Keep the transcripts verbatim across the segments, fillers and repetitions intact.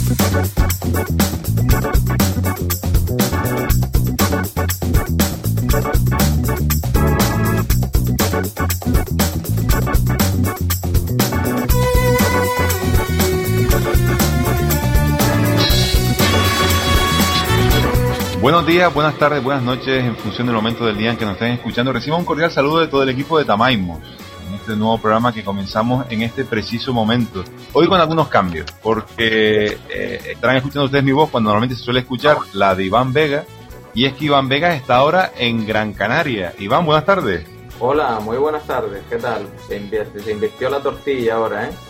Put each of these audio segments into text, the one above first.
Buenos días, buenas tardes, buenas noches, en función del momento del día en que nos estén escuchando. Reciban un cordial saludo de todo el equipo de Tamaimos, en este nuevo programa que comenzamos en este preciso momento. Hoy con algunos cambios, porque eh, estarán escuchando ustedes mi voz cuando normalmente se suele escuchar la de Iván Vega, y es que Iván Vega está ahora en Gran Canaria. Iván, buenas tardes. Hola, muy buenas tardes, ¿qué tal? Se invierte, se invirtió la tortilla ahora, ¿eh?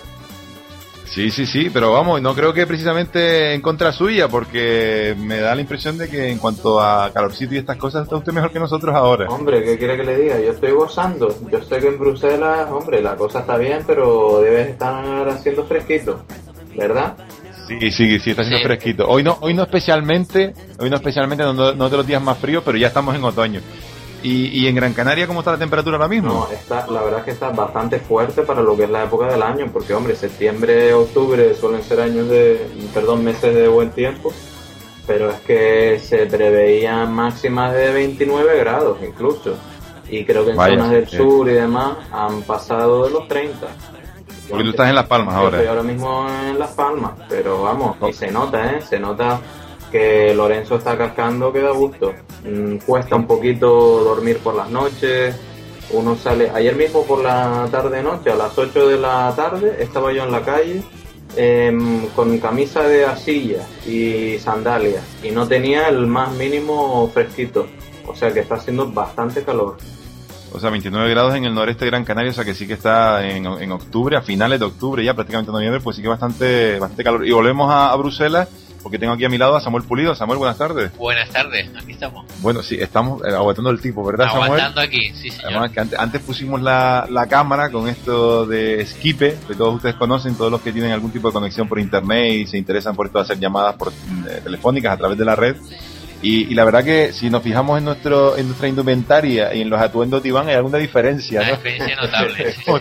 Sí, sí, sí, pero vamos, no creo que precisamente en contra suya, porque me da la impresión de que en cuanto a calorcito y estas cosas está usted mejor que nosotros ahora. Hombre, ¿qué quiere que le diga? Yo estoy gozando. Yo sé que en Bruselas, hombre, la cosa está bien, pero debe estar haciendo fresquito, ¿verdad? Sí, sí, sí, está haciendo sí. fresquito. Hoy no, hoy no especialmente, hoy no especialmente, no, no de los días más fríos, pero ya estamos en otoño. ¿Y, y en Gran Canaria cómo está la temperatura ahora mismo? No, está, la verdad es que está bastante fuerte para lo que es la época del año, porque hombre, septiembre, octubre suelen ser años de, perdón, meses de buen tiempo, pero es que se preveían máximas de veintinueve grados incluso, y creo que en Vaya, zonas del sí. sur y demás han pasado de los treinta. Porque tú estás en Las Palmas ahora. Estoy ahora mismo en Las Palmas, pero vamos, y se nota, ¿eh? Se nota que Lorenzo está cascando que da gusto. Mm, cuesta un poquito dormir por las noches, uno sale, ayer mismo por la tarde-noche, a las ocho de la tarde, estaba yo en la calle eh, con camisa de arcilla y sandalias, y no tenía el más mínimo fresquito, o sea que está haciendo bastante calor. O sea, veintinueve grados en el noreste de Gran Canaria, o sea que sí que está en, en octubre, a finales de octubre, ya prácticamente noviembre, pues sí que bastante, bastante calor. Y volvemos a, a Bruselas, porque tengo aquí a mi lado a Samuel Pulido. Samuel, buenas tardes. Buenas tardes, aquí estamos. Bueno, sí, estamos eh, aguantando el tipo, ¿verdad, aguantando Samuel? Aguantando aquí, sí, señor. Además, que antes, antes pusimos la, la cámara con esto de Skype, que todos ustedes conocen, todos los que tienen algún tipo de conexión por internet y se interesan por esto de hacer llamadas por eh, telefónicas a través de la red. Y, y la verdad que si nos fijamos en nuestro en nuestra indumentaria y en los atuendos de Iván hay alguna diferencia, ¿no? Una diferencia notable. Sí.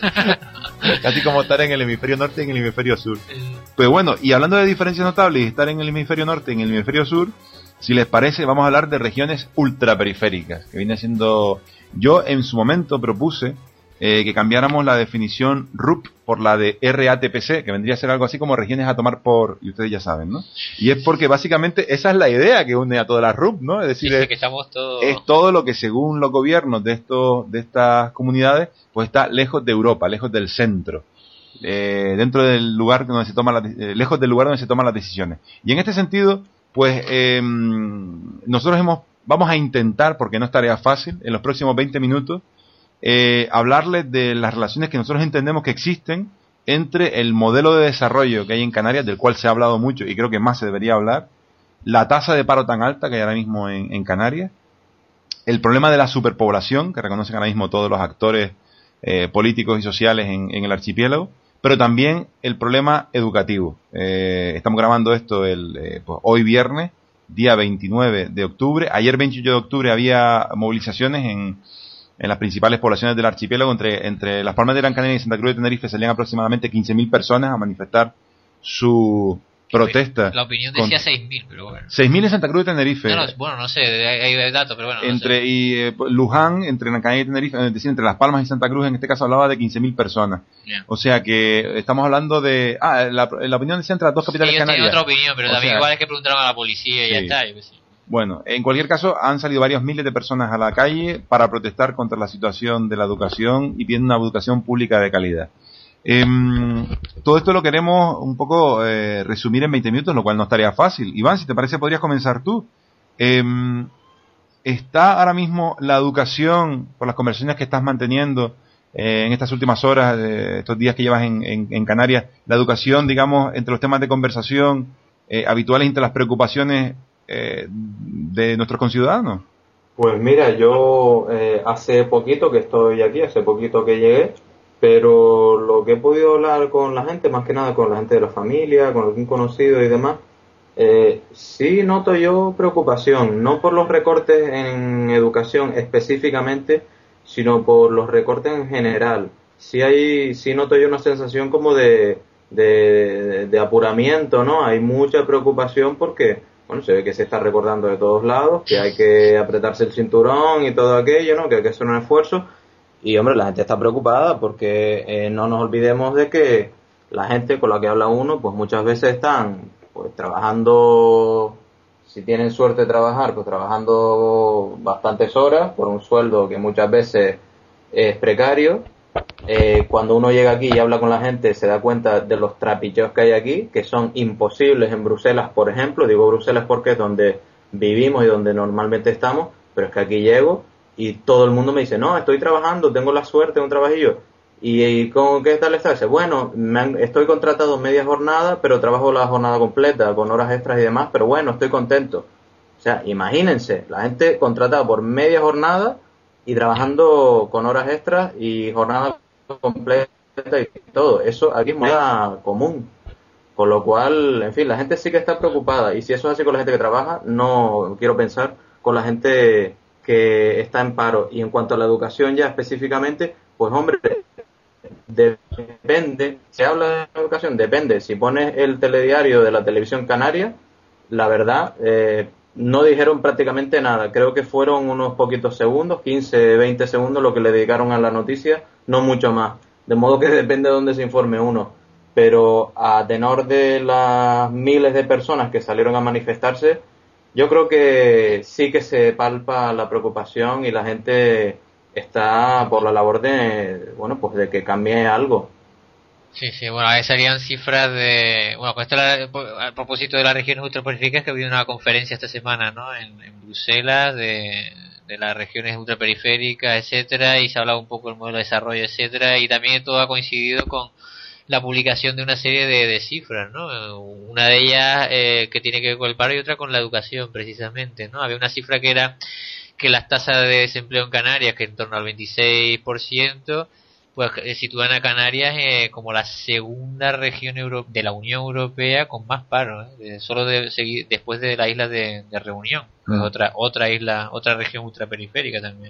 Casi como estar en el hemisferio norte y en el hemisferio sur. Pues bueno, y hablando de diferencias notables y estar en el hemisferio norte y en el hemisferio sur, si les parece, vamos a hablar de regiones ultraperiféricas, que viene siendo... Yo en su momento propuse eh, que cambiáramos la definición R U P por la de R A T P C, que vendría a ser algo así como regiones a tomar por... Y ustedes ya saben, ¿no? Y es porque básicamente esa es la idea que une a todas las R U P, ¿no? Es decir, sí, sí, es, que estamos todos... es todo lo que según los gobiernos de estos de estas comunidades, pues está lejos de Europa, lejos del centro. Eh, dentro del lugar donde se toma la, eh, lejos del lugar donde se toman las decisiones. Y en este sentido, pues eh, nosotros hemos vamos a intentar, porque no es tarea fácil, en los próximos veinte minutos, eh, hablarles de las relaciones que nosotros entendemos que existen entre el modelo de desarrollo que hay en Canarias, del cual se ha hablado mucho y creo que más se debería hablar, la tasa de paro tan alta que hay ahora mismo en, en Canarias, el problema de la superpoblación, que reconocen ahora mismo todos los actores eh, políticos y sociales en, en el archipiélago, pero también el problema educativo. Eh, estamos grabando esto el eh, pues, hoy viernes, día veintinueve de octubre. Ayer veintiocho de octubre había movilizaciones en, en las principales poblaciones del archipiélago. Entre, entre Las Palmas de Gran Canaria y Santa Cruz de Tenerife salían aproximadamente quince mil personas a manifestar su protesta. La opinión decía seis mil, pero bueno. seis mil en Santa Cruz de Tenerife. No, no, bueno, no sé, hay, hay datos, pero bueno. No entre sé. y eh, Luján, entre Gran Canaria y Tenerife, es decir, entre Las Palmas y Santa Cruz, en este caso hablaba de quince mil personas. Yeah. O sea que estamos hablando de... Ah, la, la opinión decía entre las dos capitales sí, canarias. Yo tenía otra opinión, pero o también sea, igual es que preguntaron a la policía y sí. ya está. Yo qué sé. Bueno, en cualquier caso, han salido varios miles de personas a la calle para protestar contra la situación de la educación y pidiendo una educación pública de calidad. Eh, todo esto lo queremos un poco eh, resumir en veinte minutos, lo cual no estaría fácil. Iván, si te parece, podrías comenzar tú. Eh, ¿Está ahora mismo la educación, por las conversaciones que estás manteniendo eh, en estas últimas horas, eh, estos días que llevas en, en, en Canarias, la educación, digamos, entre los temas de conversación eh, habituales, entre las preocupaciones eh, de nuestros conciudadanos? Pues mira, yo eh, hace poquito que estoy aquí, hace poquito que llegué, pero lo que he podido hablar con la gente, más que nada con la gente de la familia, con algún conocido y demás, eh, sí noto yo preocupación, no por los recortes en educación específicamente, sino por los recortes en general. Sí hay, sí noto yo una sensación como de, de, de, de apuramiento, ¿no? Hay mucha preocupación porque, bueno, se ve que se está recordando de todos lados, que hay que apretarse el cinturón y todo aquello, ¿no? Que hay que hacer un esfuerzo. Y, hombre, la gente está preocupada porque eh, no nos olvidemos de que la gente con la que habla uno, pues muchas veces están pues trabajando, si tienen suerte de trabajar, pues trabajando bastantes horas por un sueldo que muchas veces es precario. Eh, cuando uno llega aquí y habla con la gente se da cuenta de los trapicheos que hay aquí, que son imposibles en Bruselas, por ejemplo. Digo Bruselas porque es donde vivimos y donde normalmente estamos, pero es que aquí llego y todo el mundo me dice, no, estoy trabajando, tengo la suerte de un trabajillo. ¿Y, y con qué tal está? Dice, bueno, me han, estoy contratado media jornada, pero trabajo la jornada completa, con horas extras y demás, pero bueno, estoy contento. O sea, imagínense, la gente contratada por media jornada y trabajando con horas extras y jornada completa y todo. Eso aquí es moneda común. Con lo cual, en fin, la gente sí que está preocupada. Y si eso es así con la gente que trabaja, no quiero pensar con la gente que está en paro. Y en cuanto a la educación ya específicamente, pues hombre, depende, se habla de educación, depende. Si pones el telediario de la televisión canaria, la verdad, eh, no dijeron prácticamente nada. Creo que fueron unos poquitos segundos, quince, veinte segundos lo que le dedicaron a la noticia, no mucho más. De modo que depende de dónde se informe uno. Pero a tenor de las miles de personas que salieron a manifestarse, yo creo que sí que se palpa la preocupación y la gente está por la labor de, bueno, pues de que cambie algo. Sí, sí, bueno, ahí salían cifras de... Bueno, con esto a propósito de las regiones ultraperiféricas, que ha habido una conferencia esta semana, ¿no? En, en Bruselas, de, de las regiones ultraperiféricas, etcétera, y se ha hablado un poco del modelo de desarrollo, etcétera, y también todo ha coincidido con la publicación de una serie de, de cifras, ¿no? Una de ellas eh, que tiene que ver con el paro y otra con la educación, precisamente, ¿no? Había una cifra que era que las tasas de desempleo en Canarias, que en torno al veintiséis por ciento, pues sitúan a Canarias eh, como la segunda región euro de la Unión Europea con más paro, ¿eh? Solo de, seguir, después de la isla de, de Reunión, que es otra otra isla, otra región ultraperiférica también.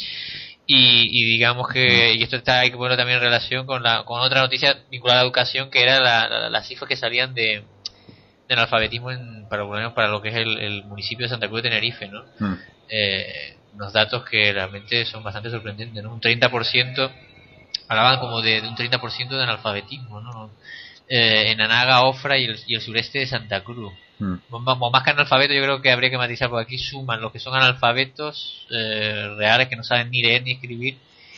Y, y digamos que, y esto está hay que ponerlo también en relación con la con otra noticia vinculada a la educación, que era la, la, las cifras que salían de, de analfabetismo en, para, para lo que es el, el municipio de Santa Cruz de Tenerife, ¿no? Mm. Eh, unos datos que realmente son bastante sorprendentes, ¿no? Un treinta por ciento, hablaban como de, de un treinta por ciento de analfabetismo, ¿no? Eh, en Anaga, Ofra y el, y el sureste de Santa Cruz. Mm. Más que analfabetos, yo creo que habría que matizar, porque aquí suman los que son analfabetos eh, reales, que no saben ni leer ni escribir,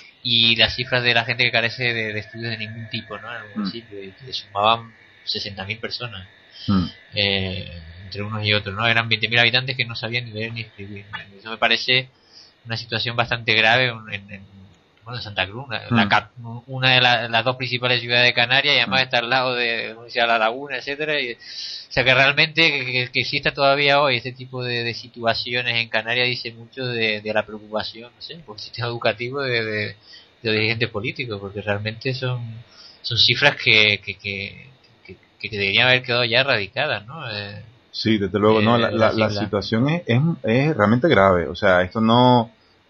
y las cifras de la gente que carece de, de estudios de ningún tipo, ¿no? En el municipio, mm. y que sumaban sesenta mil personas. Mm. Eh, entre unos y otros, ¿no? Eran veinte mil habitantes que no sabían ni leer ni escribir. Eso me parece una situación bastante grave en, en, bueno, en Santa Cruz, una, mm. la, una de la, las dos principales ciudades de Canarias, y además mm. está al lado de, de La Laguna, etcétera. Y, o sea que realmente que, que, que exista todavía hoy este tipo de, de situaciones en Canarias dice mucho de, de la preocupación, no sé, por el sistema educativo de, de, de los dirigentes políticos, porque realmente son son cifras que que, que, que, que deberían haber quedado ya erradicadas, ¿no? Eh, Sí, desde luego, eh, no, la, la, la situación es, es, es realmente grave. O sea, esto no,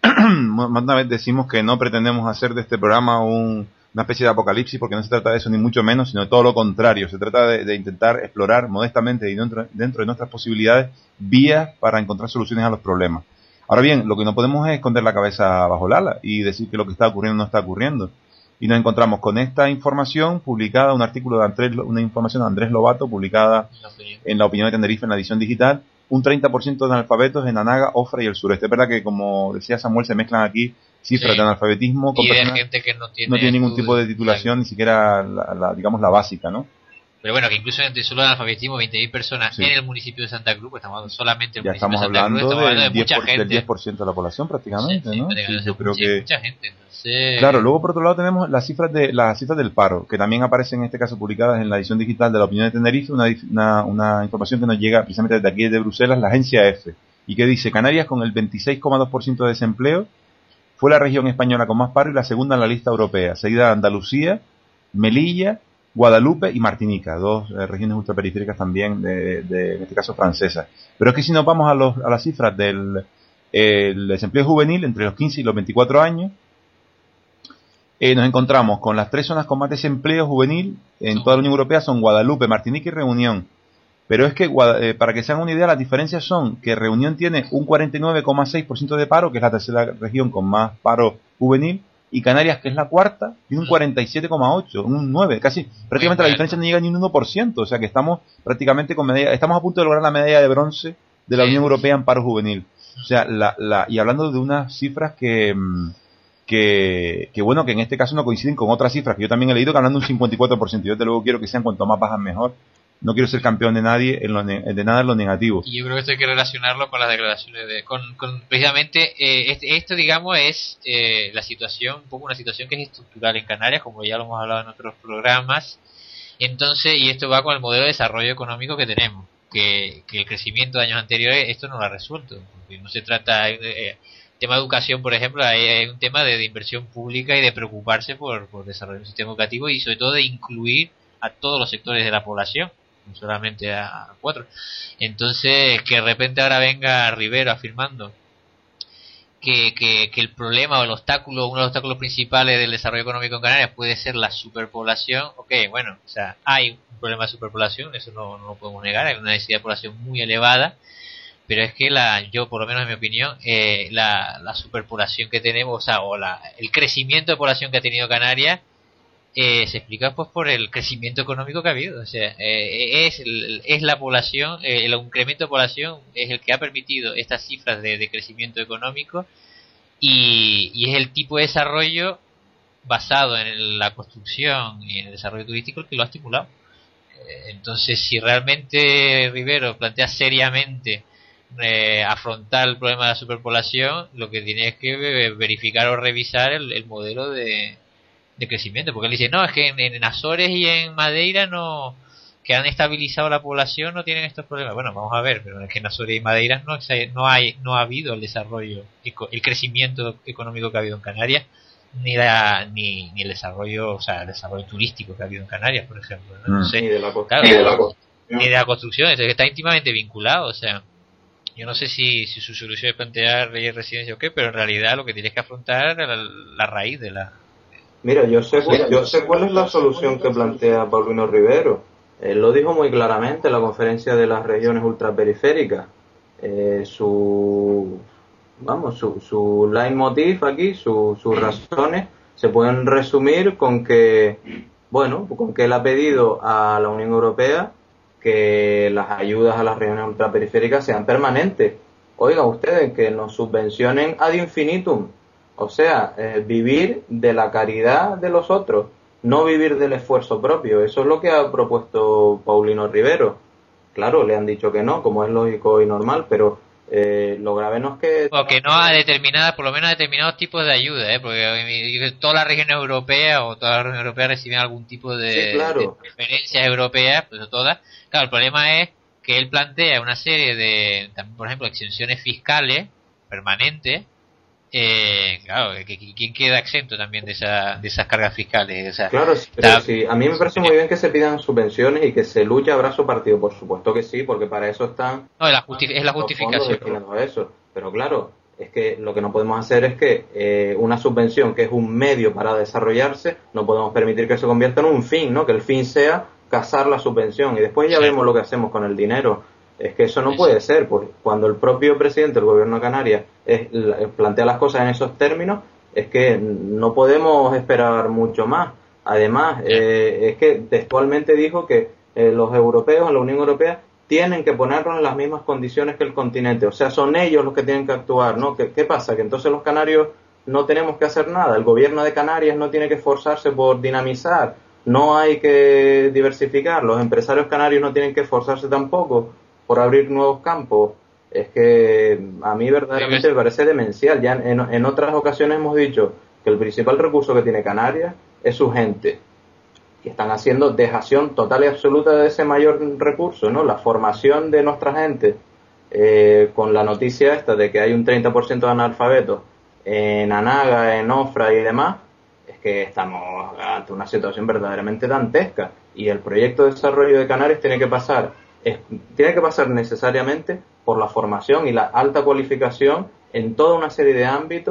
más una vez decimos que no pretendemos hacer de este programa un, una especie de apocalipsis, porque no se trata de eso ni mucho menos, sino de todo lo contrario. Se trata de, de intentar explorar modestamente y dentro, dentro de nuestras posibilidades vías para encontrar soluciones a los problemas. Ahora bien, lo que no podemos es esconder la cabeza bajo el ala y decir que lo que está ocurriendo no está ocurriendo. Y nos encontramos con esta información publicada, un artículo de Andrés, una información de Andrés Lobato publicada en La Opinión de Tenerife en la edición digital. Un treinta por ciento de analfabetos en Anaga, Ofra y el sureste. Es verdad que, como decía Samuel, se mezclan aquí cifras sí. de analfabetismo con y personas de gente que no tiene, no tiene ningún tipo de titulación, ni siquiera la, la, digamos la básica, ¿no? Pero bueno, que incluso entre solo analfabetismo, veinte mil personas sí. en el municipio de Santa Cruz, pues estamos hablando solamente del ya municipio estamos de Santa Cruz, estamos hablando de diez por, mucha gente. Del diez por ciento de la población prácticamente, sí, sí, ¿no? Sí, yo creo sí, que mucha gente. Entonces... Claro, luego por otro lado tenemos las cifras de las cifras del paro, que también aparecen en este caso publicadas en la edición digital de La Opinión de Tenerife, una, una, una información que nos llega precisamente desde aquí desde Bruselas, la agencia EFE, y que dice: Canarias, con el veintiséis coma dos por ciento de desempleo, fue la región española con más paro y la segunda en la lista europea, seguida de Andalucía, Melilla, Guadalupe y Martinica, dos eh, regiones ultraperiféricas también, de, de, en este caso francesas. Pero es que si nos vamos a, los, a las cifras del el desempleo juvenil entre los quince y los veinticuatro años, eh, nos encontramos con las tres zonas con más desempleo juvenil en toda la Unión Europea, son Guadalupe, Martinica y Reunión. Pero es que, eh, para que se hagan una idea, las diferencias son que Reunión tiene un cuarenta y nueve coma seis por ciento de paro, que es la tercera región con más paro juvenil, y Canarias, que es la cuarta, tiene un cuarenta y siete coma ocho, un nueve, casi, prácticamente la diferencia no llega ni un uno por ciento, o sea que estamos prácticamente con medalla, estamos a punto de lograr la medalla de bronce de la Unión Europea en paro juvenil. O sea, la, la, y hablando de unas cifras que, que, que bueno, que en este caso no coinciden con otras cifras que yo también he leído, que hablando de un cincuenta y cuatro por ciento, yo desde luego quiero que sean cuanto más bajas mejor. No quiero ser campeón de nadie en lo ne- de nada en lo negativo. Y yo creo que esto hay que relacionarlo con las declaraciones de con, con precisamente eh, este, esto digamos es eh, la situación, un poco una situación que es estructural en Canarias, como ya lo hemos hablado en otros programas. Entonces, y esto va con el modelo de desarrollo económico que tenemos, que, que el crecimiento de años anteriores esto no lo ha resuelto, porque no se trata eh, tema de educación, por ejemplo, hay, hay un tema de, de inversión pública y de preocuparse por, por desarrollar un sistema educativo y sobre todo de incluir a todos los sectores de la población, no solamente a cuatro. Entonces, que de repente ahora venga Rivero afirmando que, que, que el problema o el obstáculo, uno de los obstáculos principales del desarrollo económico en Canarias puede ser la superpoblación. Ok, bueno, o sea, hay un problema de superpoblación, eso no, no lo podemos negar, hay una densidad de población muy elevada, pero es que la, yo por lo menos en mi opinión, eh, la, la superpoblación que tenemos, o sea, o la, el crecimiento de población que ha tenido Canarias, Eh, se explica pues por el crecimiento económico que ha habido, o sea, eh, es el, es la población, eh, el incremento de población es el que ha permitido estas cifras de, de crecimiento económico y, y es el tipo de desarrollo basado en la construcción y en el desarrollo turístico el que lo ha estimulado. Eh, entonces, si realmente Rivero plantea seriamente eh, afrontar el problema de la superpoblación, lo que tiene es que verificar o revisar el, el modelo de de crecimiento, porque él dice, no, es que en, en Azores y en Madeira no, que han estabilizado la población, no tienen estos problemas. Bueno, vamos a ver, pero es que en Azores y Madeira no, no hay, no ha habido el desarrollo, el crecimiento económico que ha habido en Canarias, ni la, ni, ni el desarrollo, o sea, el desarrollo turístico que ha habido en Canarias, por ejemplo, ¿no? Entonces, ni de la, claro, ni de la construcción, ni de la construcción, es que está íntimamente vinculado, o sea, yo no sé si, si su solución es plantear leyes de residencia o qué, pero en realidad lo que tienes que afrontar es la, la raíz de la. Mira, yo sé, yo sé cuál es la solución que plantea Paulino Rivero. Él lo dijo muy claramente en la conferencia de las regiones ultraperiféricas. Eh, su, vamos, su, su leitmotiv aquí, su, sus razones, se pueden resumir con que, bueno, con que él ha pedido a la Unión Europea que las ayudas a las regiones ultraperiféricas sean permanentes. Oigan ustedes, que nos subvencionen ad infinitum. O sea, eh, vivir de la caridad de los otros, no vivir del esfuerzo propio. Eso es lo que ha propuesto Paulino Rivero. Claro, le han dicho que no, como es lógico y normal, pero eh, lo grave no es que... O que no a determinadas, por lo menos a determinados tipos de ayuda, ¿eh? Porque todas las regiones europeas o todas las regiones europeas reciben algún tipo de, sí, claro, de preferencias europeas, pues todas. Claro, el problema es que él plantea una serie de, también, por ejemplo, exenciones fiscales permanentes. Eh, claro, que, que, ¿quién queda exento también de, esa, de esas cargas fiscales? O sea, claro, pero está, sí, a mí me parece muy bien que se pidan subvenciones y que se luche a brazo partido, por supuesto que sí, porque para eso están... No, la justi- es la justificación. A eso. Pero claro, es que lo que no podemos hacer es que eh, una subvención que es un medio para desarrollarse, no podemos permitir que se convierta en un fin, ¿no? Que el fin sea cazar la subvención y después ya sí. vemos lo que hacemos con el dinero. Es que eso no sí, puede sí. ser, porque cuando el propio presidente del gobierno de Canarias es, plantea las cosas en esos términos, es que no podemos esperar mucho más. Además, eh, es que textualmente dijo que eh, los europeos, la Unión Europea, tienen que ponernos en las mismas condiciones que el continente. O sea, son ellos los que tienen que actuar, ¿no? ¿Qué, qué pasa? Que entonces los canarios no tenemos que hacer nada. El gobierno de Canarias no tiene que esforzarse por dinamizar. No hay que diversificar. Los empresarios canarios no tienen que esforzarse tampoco por abrir nuevos campos. Es que a mí verdaderamente me parece demencial. Ya en, en otras ocasiones hemos dicho que el principal recurso que tiene Canarias es su gente, que están haciendo dejación total y absoluta de ese mayor recurso, ¿no? La formación de nuestra gente, eh, con la noticia esta de que hay un treinta por ciento de analfabetos en Anaga, en Ofra y demás, es que estamos ante una situación verdaderamente dantesca, y el proyecto de desarrollo de Canarias tiene que pasar Es, tiene que pasar necesariamente por la formación y la alta cualificación en toda una serie de ámbitos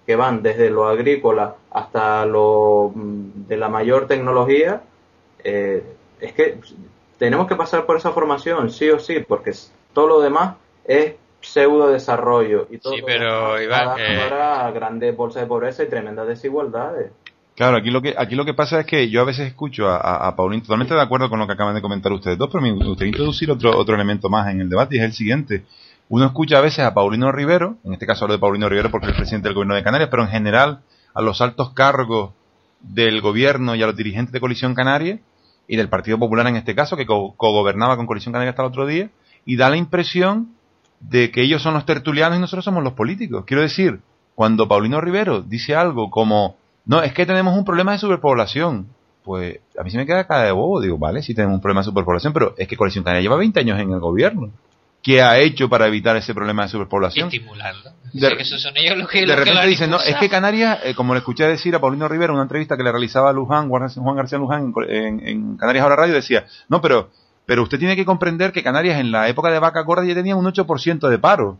que van desde lo agrícola hasta lo de la mayor tecnología, eh, es que tenemos que pasar por esa formación, sí o sí, porque todo lo demás es pseudo desarrollo y todo sí, pero Iván, para eh... grandes bolsas de pobreza y tremendas desigualdades. Claro, aquí lo que aquí lo que pasa es que yo a veces escucho a, a, a Paulino, totalmente de acuerdo con lo que acaban de comentar ustedes dos, pero me gustaría introducir otro otro elemento más en el debate, y es el siguiente. Uno escucha a veces a Paulino Rivero, en este caso hablo de Paulino Rivero porque es el presidente del gobierno de Canarias, pero en general a los altos cargos del gobierno y a los dirigentes de Coalición Canaria, y del Partido Popular en este caso, que co- cogobernaba con Coalición Canaria hasta el otro día, y da la impresión de que ellos son los tertulianos y nosotros somos los políticos. Quiero decir, cuando Paulino Rivero dice algo como, no, es que tenemos un problema de superpoblación, pues a mí se me queda cara de bobo. Digo, vale, sí tenemos un problema de superpoblación, pero es que Coalición Canaria lleva veinte años en el gobierno. ¿Qué ha hecho para evitar ese problema de superpoblación? Estimularlo. De, o sea, que esos son ellos los que, de los repente que dicen, no, es que Canarias, eh, como le escuché decir a Paulino Rivera en una entrevista que le realizaba a Luján, Juan García Luján en, en, en Canarias Ahora Radio, decía, no, pero pero usted tiene que comprender que Canarias en la época de Vaca Gorda ya tenía un ocho por ciento de paro.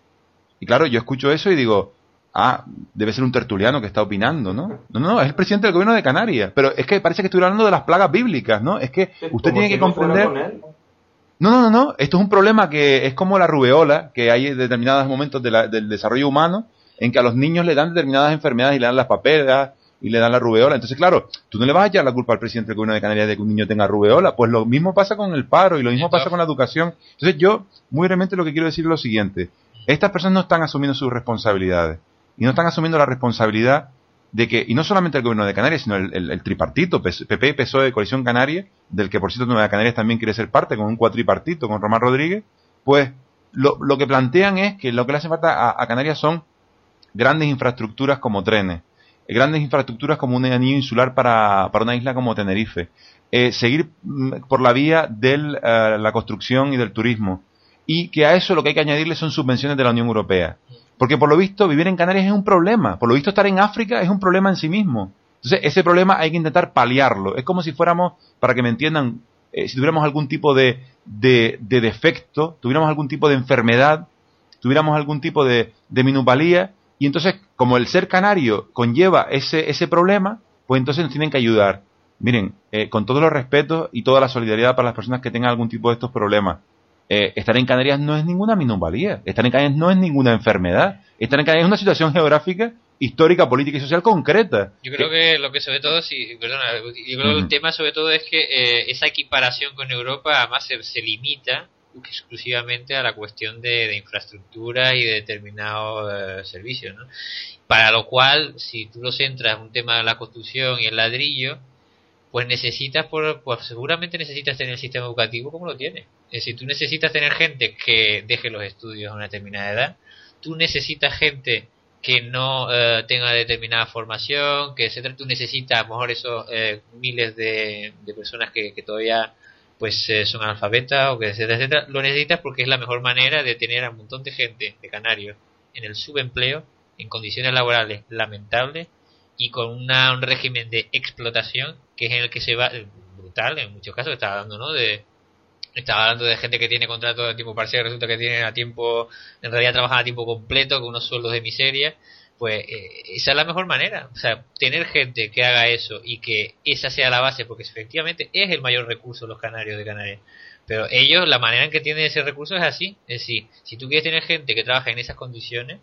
Y claro, yo escucho eso y digo, ah, debe ser un tertuliano que está opinando, ¿no? No, no, es el presidente del gobierno de Canarias. Pero es que parece que estuviera hablando de las plagas bíblicas, ¿no? Es que Sí, usted tiene si que no fuera comprender... con él. No, no, no, no. Esto es un problema que es como la rubeola, que hay en determinados momentos de la, del desarrollo humano en que a los niños le dan determinadas enfermedades y le dan las papelas y le dan la rubeola. Entonces, claro, tú no le vas a echar la culpa al presidente del gobierno de Canarias de que un niño tenga rubeola. Pues lo mismo pasa con el paro y lo mismo pasa con la educación. Entonces, yo, muy brevemente, lo que quiero decir es lo siguiente. Estas personas no están asumiendo sus responsabilidades. Y no están asumiendo la responsabilidad de que, y no solamente el gobierno de Canarias, sino el, el, el tripartito, P P, P S O E, Coalición Canaria, del que por cierto Nueva Canarias también quiere ser parte, con un cuatripartito, con Román Rodríguez, pues lo, lo que plantean es que lo que le hace falta a, a Canarias son grandes infraestructuras como trenes, eh, grandes infraestructuras como un anillo insular para, para una isla como Tenerife, eh, seguir mm, por la vía de uh, la construcción y del turismo, y que a eso lo que hay que añadirle son subvenciones de la Unión Europea. Porque por lo visto vivir en Canarias es un problema. Por lo visto estar en África es un problema en sí mismo. Entonces ese problema hay que intentar paliarlo. Es como si fuéramos, para que me entiendan, eh, si tuviéramos algún tipo de, de, de defecto, tuviéramos algún tipo de enfermedad, tuviéramos algún tipo de, de minusvalía, y entonces como el ser canario conlleva ese, ese problema, pues entonces nos tienen que ayudar. Miren, eh, con todos los respetos y toda la solidaridad para las personas que tengan algún tipo de estos problemas. Eh, estar en Canarias no es ninguna minusvalía, estar en Canarias no es ninguna enfermedad, estar en Canarias es una situación geográfica, histórica, política y social concreta. Yo creo que, que lo que sobre todo, sí, perdona, yo creo que uh-huh. el tema sobre todo es que eh, esa equiparación con Europa además se, se limita exclusivamente a la cuestión de, de infraestructura y de determinados eh, servicios, ¿no? Para lo cual, si tú lo centras en un tema de la construcción y el ladrillo, pues necesitas, por, pues seguramente necesitas tener el sistema educativo como lo tienes. Es decir, tú necesitas tener gente que deje los estudios a una determinada edad, tú necesitas gente que no eh, tenga determinada formación, que etcétera. Tú necesitas a lo mejor esos eh, miles de, de personas que, que todavía pues eh, son analfabetas o que etcétera, etcétera. Lo necesitas porque es la mejor manera de tener a un montón de gente de canarios en el subempleo, en condiciones laborales lamentables y con una, un régimen de explotación que es en el que se va, brutal en muchos casos, está hablando, ¿no? De, estaba hablando de gente que tiene contrato de tiempo parcial, resulta que tienen a tiempo, en realidad trabajan a tiempo completo con unos sueldos de miseria. Pues eh, esa es la mejor manera, o sea, tener gente que haga eso y que esa sea la base, porque efectivamente es el mayor recurso los canarios de Canarias, pero ellos, la manera en que tienen ese recurso es así, es decir, si tú quieres tener gente que trabaja en esas condiciones,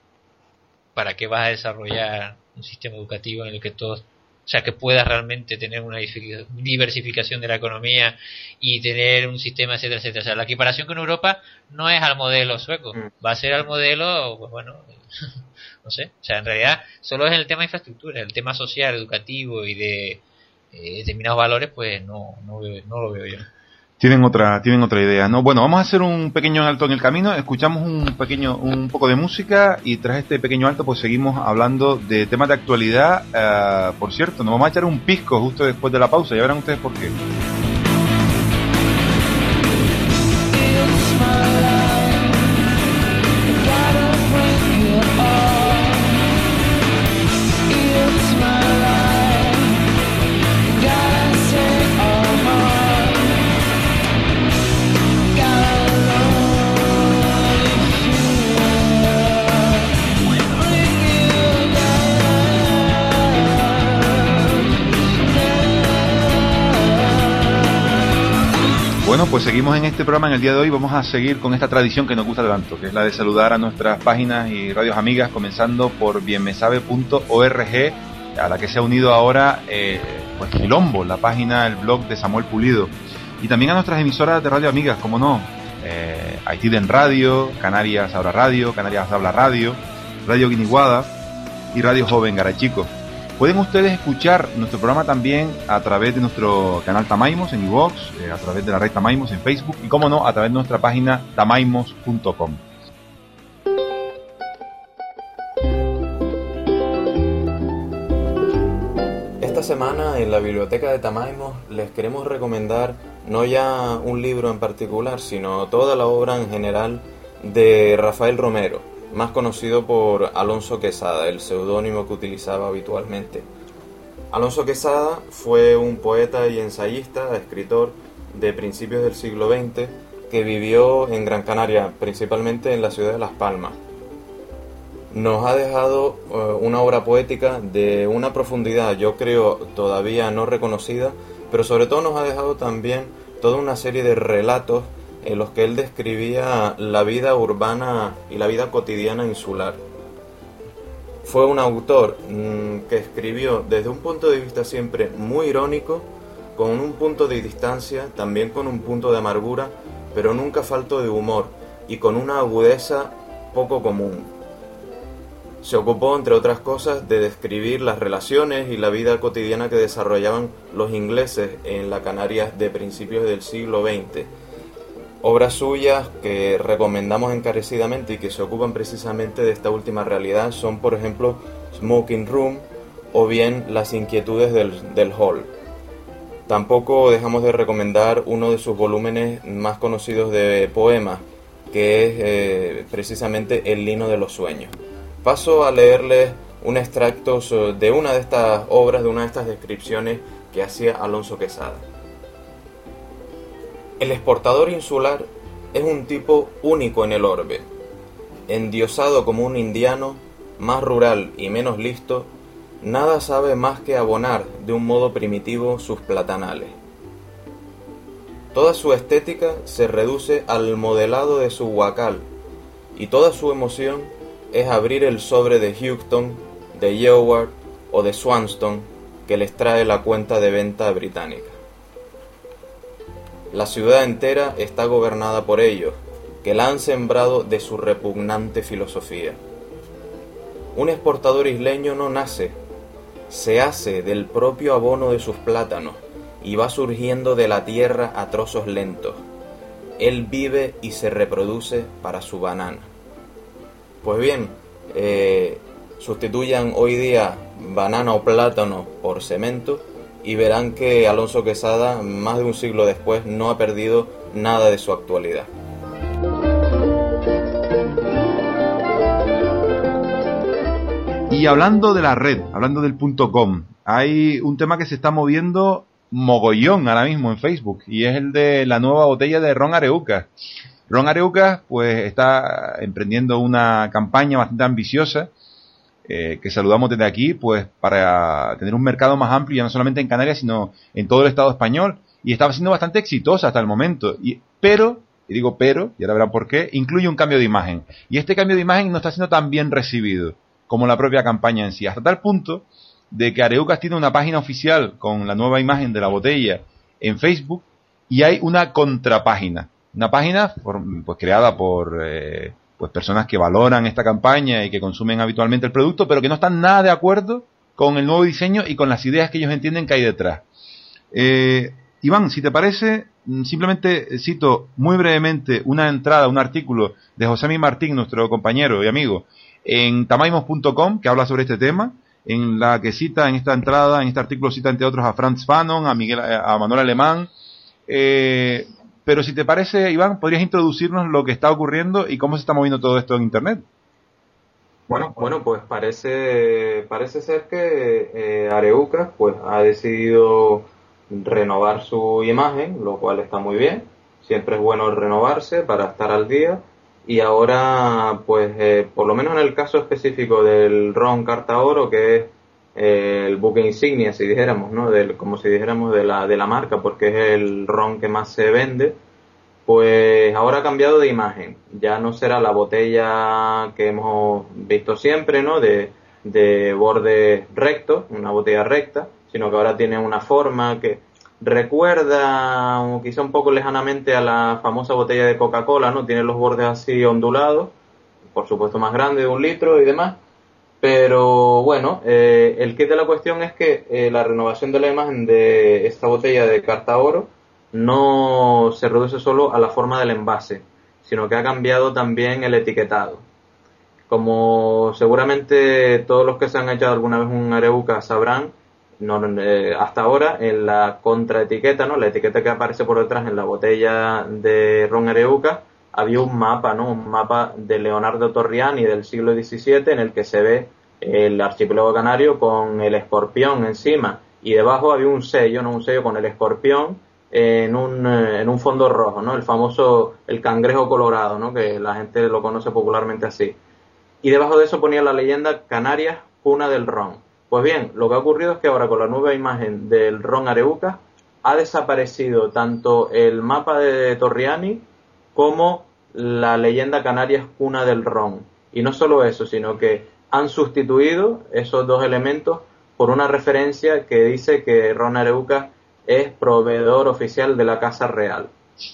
¿para qué vas a desarrollar un sistema educativo en el que todos, o sea, que puedas realmente tener una diversificación de la economía y tener un sistema, etcétera, etcétera? O sea, la equiparación con Europa no es al modelo sueco, va a ser al modelo, pues bueno, no sé, o sea, en realidad solo es el tema de infraestructura, el tema social, educativo y de eh, determinados valores, pues no, no, veo, no lo veo yo. Tienen otra, tienen otra idea, ¿no? Bueno, vamos a hacer un pequeño alto en el camino, escuchamos un pequeño, un poco de música y tras este pequeño alto pues seguimos hablando de temas de actualidad. Uh, por cierto, nos vamos a echar un pisco justo después de la pausa, ya verán ustedes por qué. pues seguimos en este programa en el día de hoy. Vamos a seguir con esta tradición que nos gusta tanto, que es la de saludar a nuestras páginas y radios amigas, comenzando por bienmesabe punto org, a la que se ha unido ahora eh, pues Quilombo, la página, el blog de Samuel Pulido, y también a nuestras emisoras de radio amigas, como no, eh, Haití en Radio, Canarias Ahora Radio, Canarias Habla Radio, Radio Guiniguada y Radio Joven Garachico. Pueden ustedes escuchar nuestro programa también a través de nuestro canal Tamaimos en iVoox, eh, a través de la red Tamaimos en Facebook y, como no, a través de nuestra página tamaimos punto com. Esta semana en la biblioteca de Tamaimos les queremos recomendar no ya un libro en particular, sino toda la obra en general de Rafael Romero, más conocido por Alonso Quesada, el seudónimo que utilizaba habitualmente. Alonso Quesada fue un poeta y ensayista, escritor de principios del siglo veinte, que vivió en Gran Canaria, principalmente en la ciudad de Las Palmas. Nos ha dejado uh, una obra poética de una profundidad, yo creo, todavía no reconocida, pero sobre todo nos ha dejado también toda una serie de relatos en los que él describía la vida urbana y la vida cotidiana insular. Fue un autor mmm, que escribió desde un punto de vista siempre muy irónico, con un punto de distancia, también con un punto de amargura, pero nunca falto de humor y con una agudeza poco común. Se ocupó, entre otras cosas, de describir las relaciones y la vida cotidiana que desarrollaban los ingleses en la Canarias de principios del siglo veinte. Obras suyas que recomendamos encarecidamente y que se ocupan precisamente de esta última realidad son, por ejemplo, Smoking Room o bien Las inquietudes del, del Hall. Tampoco dejamos de recomendar uno de sus volúmenes más conocidos de poemas, que es eh, precisamente El lino de los sueños. Paso a leerles un extracto de una de estas obras, de una de estas descripciones que hacía Alonso Quesada. El exportador insular es un tipo único en el orbe, endiosado como un indiano, más rural y menos listo, nada sabe más que abonar de un modo primitivo sus platanales. Toda su estética se reduce al modelado de su huacal, y toda su emoción es abrir el sobre de Houghton, de Yoward o de Swanston que les trae la cuenta de venta británica. La ciudad entera está gobernada por ellos, que la han sembrado de su repugnante filosofía. Un exportador isleño no nace, se hace del propio abono de sus plátanos y va surgiendo de la tierra a trozos lentos. Él vive y se reproduce para su banana. Pues bien, eh, sustituyan hoy día banana o plátano por cemento y verán que Alonso Quesada, más de un siglo después, no ha perdido nada de su actualidad. Y hablando de la red, hablando del punto com, hay un tema que se está moviendo mogollón ahora mismo en Facebook, y es el de la nueva botella de Ron Areucas. Ron Areucas pues está emprendiendo una campaña bastante ambiciosa, Eh, que saludamos desde aquí, pues para tener un mercado más amplio, ya no solamente en Canarias, sino en todo el Estado español, y estaba siendo bastante exitosa hasta el momento, y, pero, y digo pero, y ahora verán por qué, incluye un cambio de imagen, y este cambio de imagen no está siendo tan bien recibido como la propia campaña en sí, hasta tal punto de que Areucas tiene una página oficial con la nueva imagen de la botella en Facebook, y hay una contrapágina, una página por, pues creada por eh, pues personas que valoran esta campaña y que consumen habitualmente el producto, pero que no están nada de acuerdo con el nuevo diseño y con las ideas que ellos entienden que hay detrás. Eh, Iván, si te parece, simplemente cito muy brevemente una entrada, un artículo de Josemi Martín, nuestro compañero y amigo, en tamaimos punto com, que habla sobre este tema, en la que cita en esta entrada, en este artículo cita entre otros a Franz Fanon, a Miguel, a Manuel Alemán. Eh, pero si te parece, Iván, ¿podrías introducirnos lo que está ocurriendo y cómo se está moviendo todo esto en Internet? Bueno, bueno, pues parece parece ser que eh, Areucas pues ha decidido renovar su imagen, lo cual está muy bien. Siempre es bueno renovarse para estar al día. Y ahora, pues, eh, por lo menos en el caso específico del ron Carta Oro, que es eh, el buque insignia, si dijéramos, ¿no? Del, como si dijéramos de la de la marca, porque es el ron que más se vende. pues ahora ha cambiado de imagen. Ya no será la botella que hemos visto siempre, ¿no? De, de borde recto, una botella recta, sino que ahora tiene una forma que recuerda quizá un poco lejanamente a la famosa botella de Coca-Cola, ¿no? Tiene los bordes así ondulados, por supuesto más grande de un litro y demás. Pero bueno, eh, el kit de la cuestión es que eh, la renovación de la imagen de esta botella de Carta Oro no se reduce solo a la forma del envase, sino que ha cambiado también el etiquetado. Como seguramente todos los que se han echado alguna vez un Areuca sabrán, no, eh, hasta ahora en la contraetiqueta, ¿no? La etiqueta que aparece por detrás en la botella de ron Areuca, había un mapa, ¿no? Un mapa de Leonardo Torriani del siglo diecisiete en el que se ve el archipiélago canario con el escorpión encima y debajo había un sello, ¿no? Un sello con el escorpión en un, en un fondo rojo, ¿no? El famoso, el cangrejo colorado, ¿no? Que la gente lo conoce popularmente así. Y debajo de eso ponía la leyenda Canarias, cuna del ron. Pues bien, lo que ha ocurrido es que ahora con la nueva imagen del ron Areuca ha desaparecido tanto el mapa de Torriani como la leyenda Canarias, cuna del ron. Y no solo eso, sino que han sustituido esos dos elementos por una referencia que dice que Ron Areuca es proveedor oficial de la Casa Real.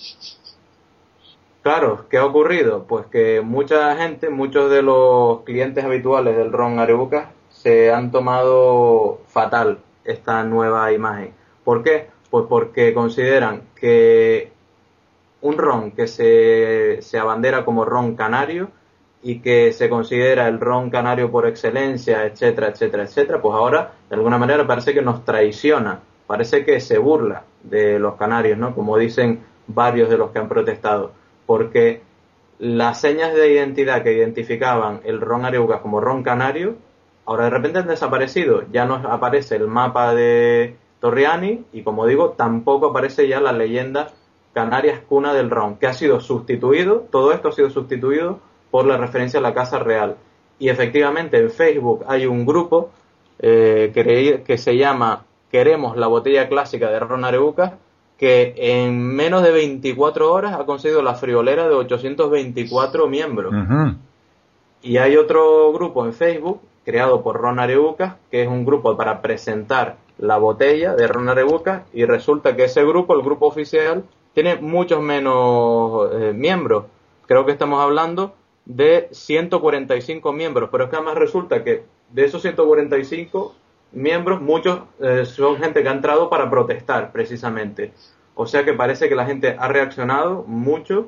Claro, ¿qué ha ocurrido? Pues que mucha gente, muchos de los clientes habituales del Ron Areuca se han tomado fatal esta nueva imagen. ¿Por qué? Pues porque consideran que un ron que se, se abandera como ron canario y que se considera el ron canario por excelencia, etcétera, etcétera, etcétera, pues ahora de alguna manera parece que nos traiciona, parece que se burla de los canarios, ¿no? Como dicen varios de los que han protestado, porque las señas de identidad que identificaban el ron Areuca como ron canario, ahora de repente han desaparecido, ya no aparece el mapa de Torriani y, como digo, tampoco aparece ya la leyenda Canarias, cuna del ron, que ha sido sustituido, todo esto ha sido sustituido por la referencia a la Casa Real. Y efectivamente en Facebook hay un grupo eh, que, que se llama Queremos la botella clásica de ron Areuca, que en menos de veinticuatro horas ha conseguido la friolera de ochocientos veinticuatro miembros. Uh-huh. Y hay otro grupo en Facebook creado por Ron Areuca, que es un grupo para presentar la botella de ron Areuca, y resulta que ese grupo, el grupo oficial, tiene muchos menos eh, miembros. Creo que estamos hablando de ciento cuarenta y cinco miembros, pero es que además resulta que de esos ciento cuarenta y cinco miembros, muchos eh, son gente que ha entrado para protestar precisamente. O sea que parece que la gente ha reaccionado mucho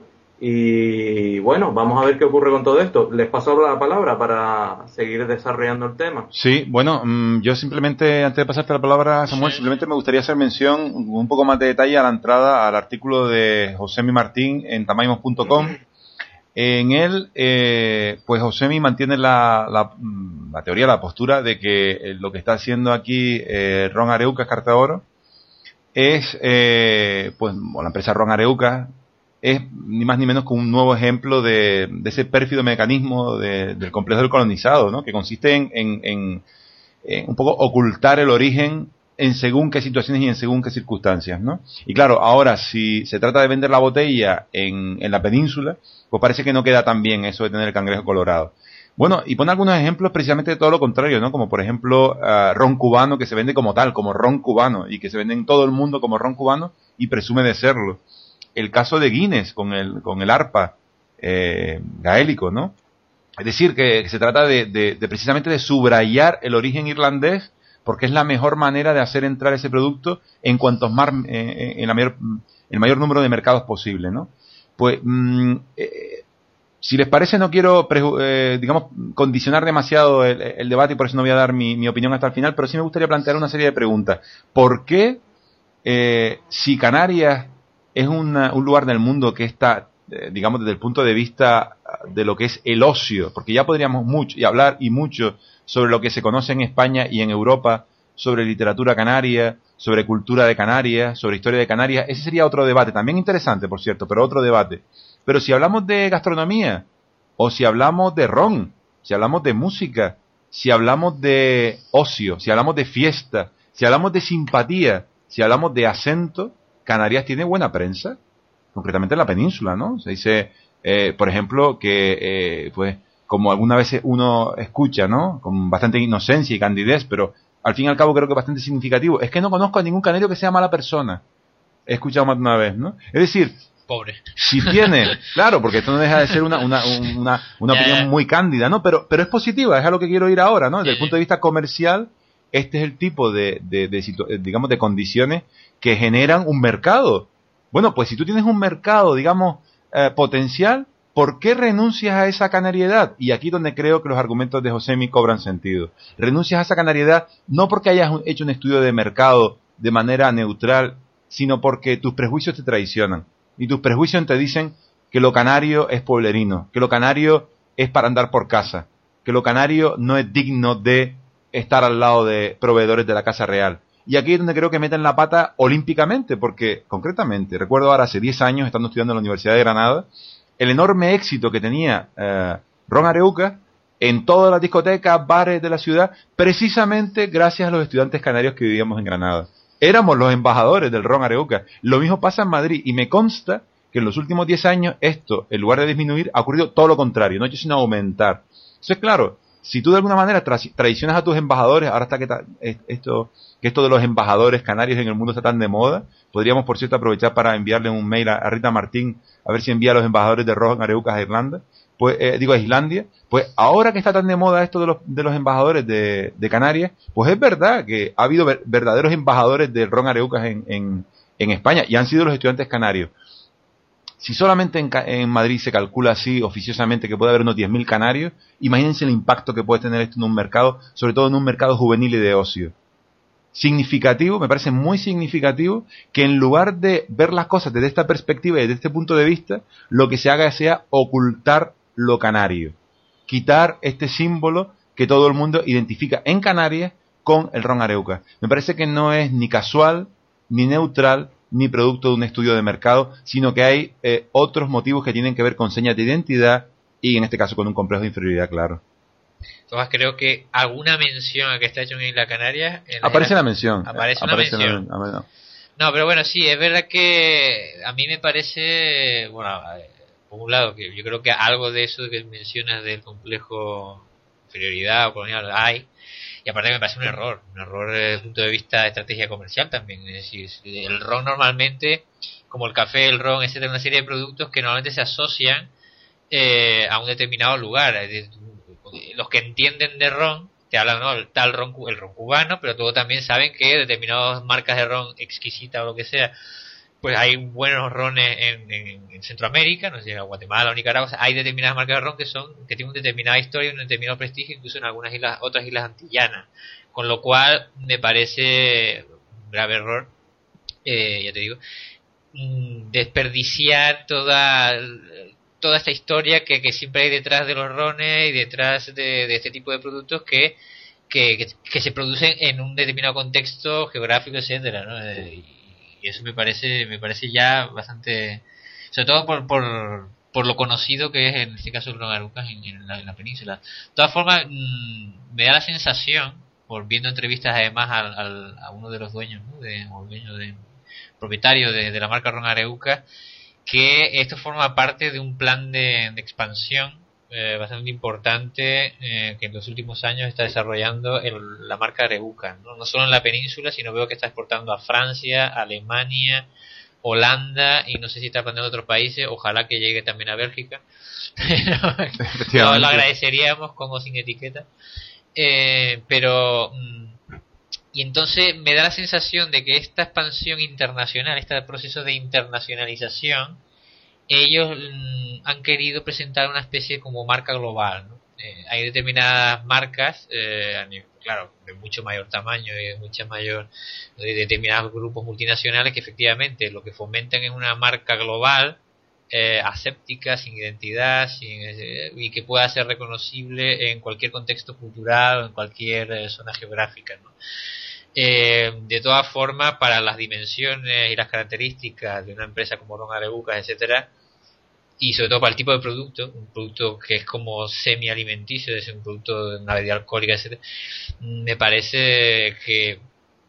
y bueno, vamos a ver qué ocurre con todo esto. Les paso la palabra para seguir desarrollando el tema. Sí, bueno, mmm, yo simplemente, antes de pasarte la palabra, Samuel, simplemente me gustaría hacer mención un poco más de detalle a la entrada al artículo de Josemi Martín en tamaimos punto com. En él, eh, pues Josemi mantiene la, la, la teoría, la postura de que lo que está haciendo aquí eh, Ron Areuca, Carta Oro, es, eh, pues, la empresa Ron Areuca, es ni más ni menos que un nuevo ejemplo de, de ese pérfido mecanismo de, del complejo del colonizado, ¿no? Que consiste en, en, en, en un poco ocultar el origen en según qué situaciones y en según qué circunstancias, ¿no? Y claro, ahora si se trata de vender la botella en, en la península, pues parece que no queda tan bien eso de tener el cangrejo colorado. Bueno, y pone algunos ejemplos precisamente de todo lo contrario, ¿no? Como por ejemplo, uh, ron cubano, que se vende como tal, como ron cubano, y que se vende en todo el mundo como ron cubano y presume de serlo. El caso de Guinness con el, con el arpa eh, gaélico, ¿no? Es decir, que, que se trata de, de, de precisamente de subrayar el origen irlandés, porque es la mejor manera de hacer entrar ese producto en cuantos más, eh, en la mayor, el mayor número de mercados posible, ¿no? Pues, mm, eh, si les parece, no quiero, eh, digamos, condicionar demasiado el, el debate y por eso no voy a dar mi, mi opinión hasta el final, pero sí me gustaría plantear una serie de preguntas. ¿Por qué, eh, si Canarias es una, un lugar del mundo que está, eh, digamos, desde el punto de vista de lo que es el ocio, porque ya podríamos mucho y hablar y mucho sobre lo que se conoce en España y en Europa, sobre literatura canaria, sobre cultura de Canarias, sobre historia de Canarias? Ese sería otro debate, también interesante, por cierto, pero otro debate. Pero si hablamos de gastronomía, o si hablamos de ron, si hablamos de música, si hablamos de ocio, si hablamos de fiesta, si hablamos de simpatía, si hablamos de acento, ¿Canarias tiene buena prensa? concretamente en la península, ¿no? Se dice, eh, por ejemplo, que, eh, pues, como algunas veces uno escucha, ¿no? Con bastante inocencia y candidez, pero al fin y al cabo creo que bastante significativo. Es que no conozco a ningún canario que sea mala persona. He escuchado más de una vez, ¿no? Es decir, pobre. Si tiene, claro, porque esto no deja de ser una, una, una, una ya, opinión ya. muy cándida, ¿no? Pero, pero es positiva, es a lo que quiero ir ahora, ¿no? Desde el Sí. punto de vista comercial, este es el tipo de, de, de situ- digamos, de condiciones que generan un mercado. Bueno, pues si tú tienes un mercado, digamos, eh, potencial, ¿por qué renuncias a esa canariedad? Y aquí donde creo que los argumentos de Josemi cobran sentido. Renuncias a esa canariedad no porque hayas un- hecho un estudio de mercado de manera neutral, sino porque tus prejuicios te traicionan. Y tus prejuicios te dicen que lo canario es pueblerino, que lo canario es para andar por casa, que lo canario no es digno de estar al lado de proveedores de la Casa Real. Y aquí es donde creo que meten la pata olímpicamente, porque concretamente, recuerdo ahora hace diez años, estando estudiando en la Universidad de Granada, el enorme éxito que tenía eh, Ron Areuca en todas las discotecas, bares de la ciudad, precisamente gracias a los estudiantes canarios que vivíamos en Granada. Éramos los embajadores del Ron Areuca. Lo mismo pasa en Madrid, y me consta que en los últimos diez años esto, en lugar de disminuir, ha ocurrido todo lo contrario, no ha hecho sino aumentar. Entonces, claro, si tú de alguna manera tra- traicionas a tus embajadores, ahora está que ta- esto, que esto de los embajadores canarios en el mundo está tan de moda, podríamos, por cierto, aprovechar para enviarle un mail a, a Rita Martín, a ver si envía a los embajadores de Ron Areuca a Irlanda, pues, eh, digo a Islandia, pues ahora que está tan de moda esto de los, de los embajadores de, de Canarias, pues es verdad que ha habido ver, verdaderos embajadores del Ron Areuca en, en, en España, y han sido los estudiantes canarios. Si solamente en, en Madrid se calcula así oficiosamente que puede haber unos diez mil canarios, imagínense el impacto que puede tener esto en un mercado, sobre todo en un mercado juvenil y de ocio. Significativo, me parece muy significativo que en lugar de ver las cosas desde esta perspectiva y desde este punto de vista, lo que se haga sea ocultar lo canario. Quitar este símbolo que todo el mundo identifica en Canarias con el Ron Areuca. Me parece que no es ni casual, ni neutral, ni producto de un estudio de mercado, sino que hay eh, otros motivos que tienen que ver con señas de identidad y en este caso con un complejo de inferioridad, claro. Tomás, creo que alguna mención a que está hecho en Isla Canarias en la Aparece isla, la mención. aparece una aparece mención. La, no. No, pero bueno, sí, es verdad que a mí me parece, bueno, a ver, por un lado, que yo creo que algo de eso que mencionas del complejo de inferioridad o colonial hay, y aparte me parece un error, un error desde el punto de vista de estrategia comercial también. Es decir, el ron normalmente, como el café, el ron, etcétera, una serie de productos que normalmente se asocian eh, a un determinado lugar. Es decir, los que entienden de ron te hablan, ¿no? El tal ron, el ron cubano, pero todos también saben que determinadas marcas de ron exquisita o lo que sea, pues hay buenos rones en, en, en Centroamérica, no sé, en Guatemala o Nicaragua, o sea, hay determinadas marcas de ron que son que tienen una determinada historia, un determinado prestigio, incluso en algunas islas, otras islas antillanas, con lo cual me parece un grave error, eh, ya te digo, desperdiciar toda toda esta historia que, que siempre hay detrás de los rones y detrás de, de este tipo de productos que, que, que, que se producen en un determinado contexto geográfico, etcétera, ¿no? Y, y eso me parece me parece ya bastante, sobre todo por por, por lo conocido que es en este caso el ron Areuca en, en, la, en la península. De todas formas, mmm, me da la sensación, por viendo entrevistas además al, al, a uno de los dueños, ¿no? de, o dueño de propietario de, de la marca ron Areuca, que esto forma parte de un plan de, de expansión eh, bastante importante eh, que en los últimos años está desarrollando el, la marca Areuca, ¿no? No solo en la península, sino veo que está exportando a Francia, Alemania, Holanda, y no sé si está planteando otros países. Ojalá que llegue también a Bélgica. Pero lo, lo agradeceríamos con o sin etiqueta. Eh, pero y entonces me da la sensación de que esta expansión internacional, este proceso de internacionalización, ellos mmm, han querido presentar una especie como marca global, ¿no? Eh, hay determinadas marcas, eh, claro, de mucho mayor tamaño y de mucha mayor, de determinados grupos multinacionales que efectivamente lo que fomentan es una marca global, eh, aséptica, sin identidad, sin, eh, y que pueda ser reconocible en cualquier contexto cultural o en cualquier eh, zona geográfica, ¿no? Eh, de todas formas, para las dimensiones y las características de una empresa como Ron Areuca, etcétera, y sobre todo para el tipo de producto, un producto que es como semi alimenticio, es un producto de una bebida alcohólica, etcétera, me parece que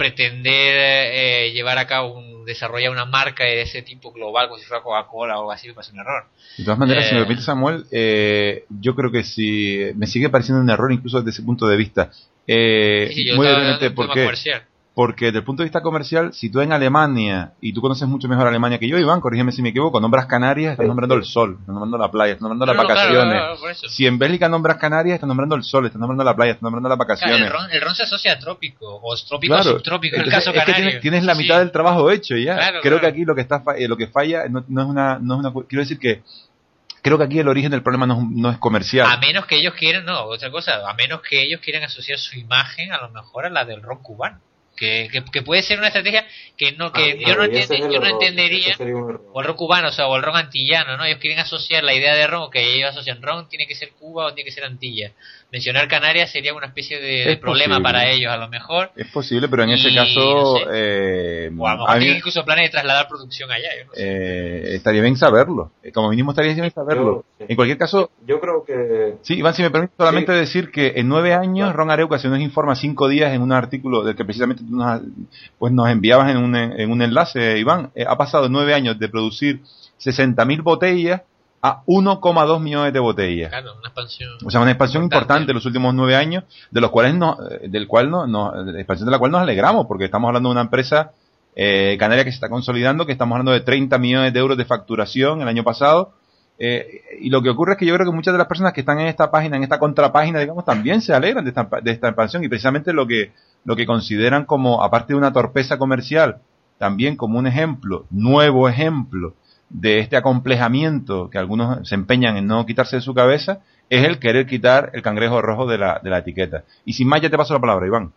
pretender eh, llevar a cabo un, desarrollar una marca de ese tipo global como si fuera Coca-Cola o algo así me parece un error. De todas maneras, eh, si me permite, Samuel, eh, yo creo que si me sigue pareciendo un error incluso desde ese punto de vista. Eh, sí, sí, yo muy estaba brevemente, hablando de un ¿por tema qué? comercial. Porque desde el punto de vista comercial, si tú en Alemania, y tú conoces mucho mejor Alemania que yo, Iván, corrígeme si me equivoco, nombras Canarias, estás nombrando el sol, estás nombrando la playa, estás nombrando No, las no, claro, vacaciones. claro, claro, por eso. Si en Bélgica nombras Canarias, estás nombrando el sol, estás nombrando la playa, estás nombrando las vacaciones. Claro, el, ron, el ron se asocia a trópico, o trópico Claro. o subtrópico, en el Entonces, caso es que canario. tienes, tienes la Sí, mitad sí. del trabajo hecho ya. Claro, Creo claro. que aquí lo que está fa- eh, lo que falla no, no es una, no es una, quiero decir que creo que aquí el origen del problema no es, no es comercial. A menos que ellos quieran, no, otra cosa, a menos que ellos quieran asociar su imagen a lo mejor a la del ron cubano. Que, que, que puede ser una estrategia que no que Ah, yo no, y ese entiende- es el yo no error, entendería, ese sería un error. o el ron cubano, o sea, o el ron antillano, ¿no? Ellos quieren asociar la idea de ron, que ellos asocian ron, tiene que ser Cuba o tiene que ser Antilla. Mencionar Canarias sería una especie de, de Es problema posible. para ellos, a lo mejor. Es posible, pero en ese Y, caso no sé. eh, O a lo a mejor mí, tienen incluso planes de trasladar producción allá. Yo no sé. eh, estaría bien saberlo. Eh, Como mínimo estaría bien saberlo. Yo- sí. En cualquier caso, Yo creo que sí, Iván, si me permite solamente Sí. decir que en nueve años Claro. Ron Areuca se nos informa cinco días en un artículo del que precisamente tú nos, pues nos enviabas en un, en un enlace, Iván, eh, ha pasado nueve años de producir sesenta mil botellas a uno coma dos millones de botellas. Claro, una expansión. O sea, una expansión importante. importante en los últimos nueve años, de los cuales no, eh, del cual no, no, de la expansión de la cual nos alegramos, porque estamos hablando de una empresa eh, canaria que se está consolidando, que estamos hablando de treinta millones de euros de facturación el año pasado. Eh, y lo que ocurre es que yo creo que muchas de las personas que están en esta página, en esta contrapágina, digamos, también se alegran de esta, de esta expansión y precisamente lo que, lo que consideran como, aparte de una torpeza comercial, también como un ejemplo, nuevo ejemplo de este acomplejamiento que algunos se empeñan en no quitarse de su cabeza, es el querer quitar el cangrejo rojo de la, de la etiqueta. Y sin más, ya te paso la palabra, Iván.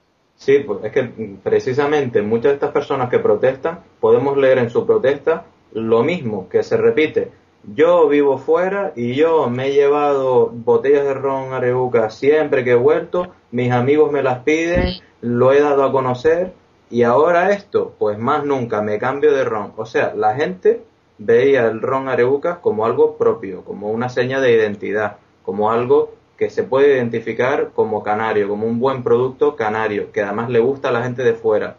Sí, pues es que precisamente muchas de estas personas que protestan, podemos leer en su protesta lo mismo que se repite. Yo vivo fuera y yo me he llevado botellas de ron Areuca siempre que he vuelto, mis amigos me las piden, lo he dado a conocer y ahora esto, pues más nunca me cambio de ron. O sea, la gente veía el ron Areuca como algo propio, como una seña de identidad, como algo que se puede identificar como canario, como un buen producto canario, que además le gusta a la gente de fuera.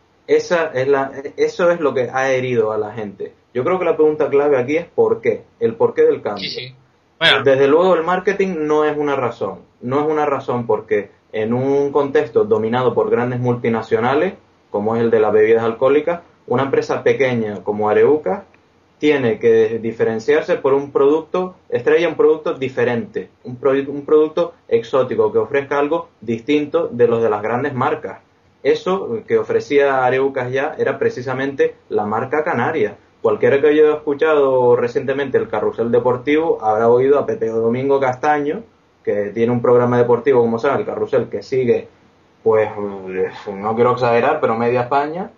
Esa es la, eso es lo que ha herido a la gente. Yo creo que la pregunta clave aquí es ¿por qué? El porqué del cambio. Sí, sí. Bueno, Desde luego el marketing no es una razón. No es una razón porque en un contexto dominado por grandes multinacionales, como es el de las bebidas alcohólicas, una empresa pequeña como Areuca tiene que diferenciarse por un producto, estrella un producto diferente, un, pro, un producto exótico que ofrezca algo distinto de los de las grandes marcas. Eso que ofrecía Areucas ya era precisamente la marca canaria. Cualquiera que haya escuchado recientemente el Carrusel Deportivo habrá oído a Pepe Domingo Castaño, que tiene un programa deportivo, como saben, el Carrusel, que sigue, pues, no quiero exagerar, pero media España.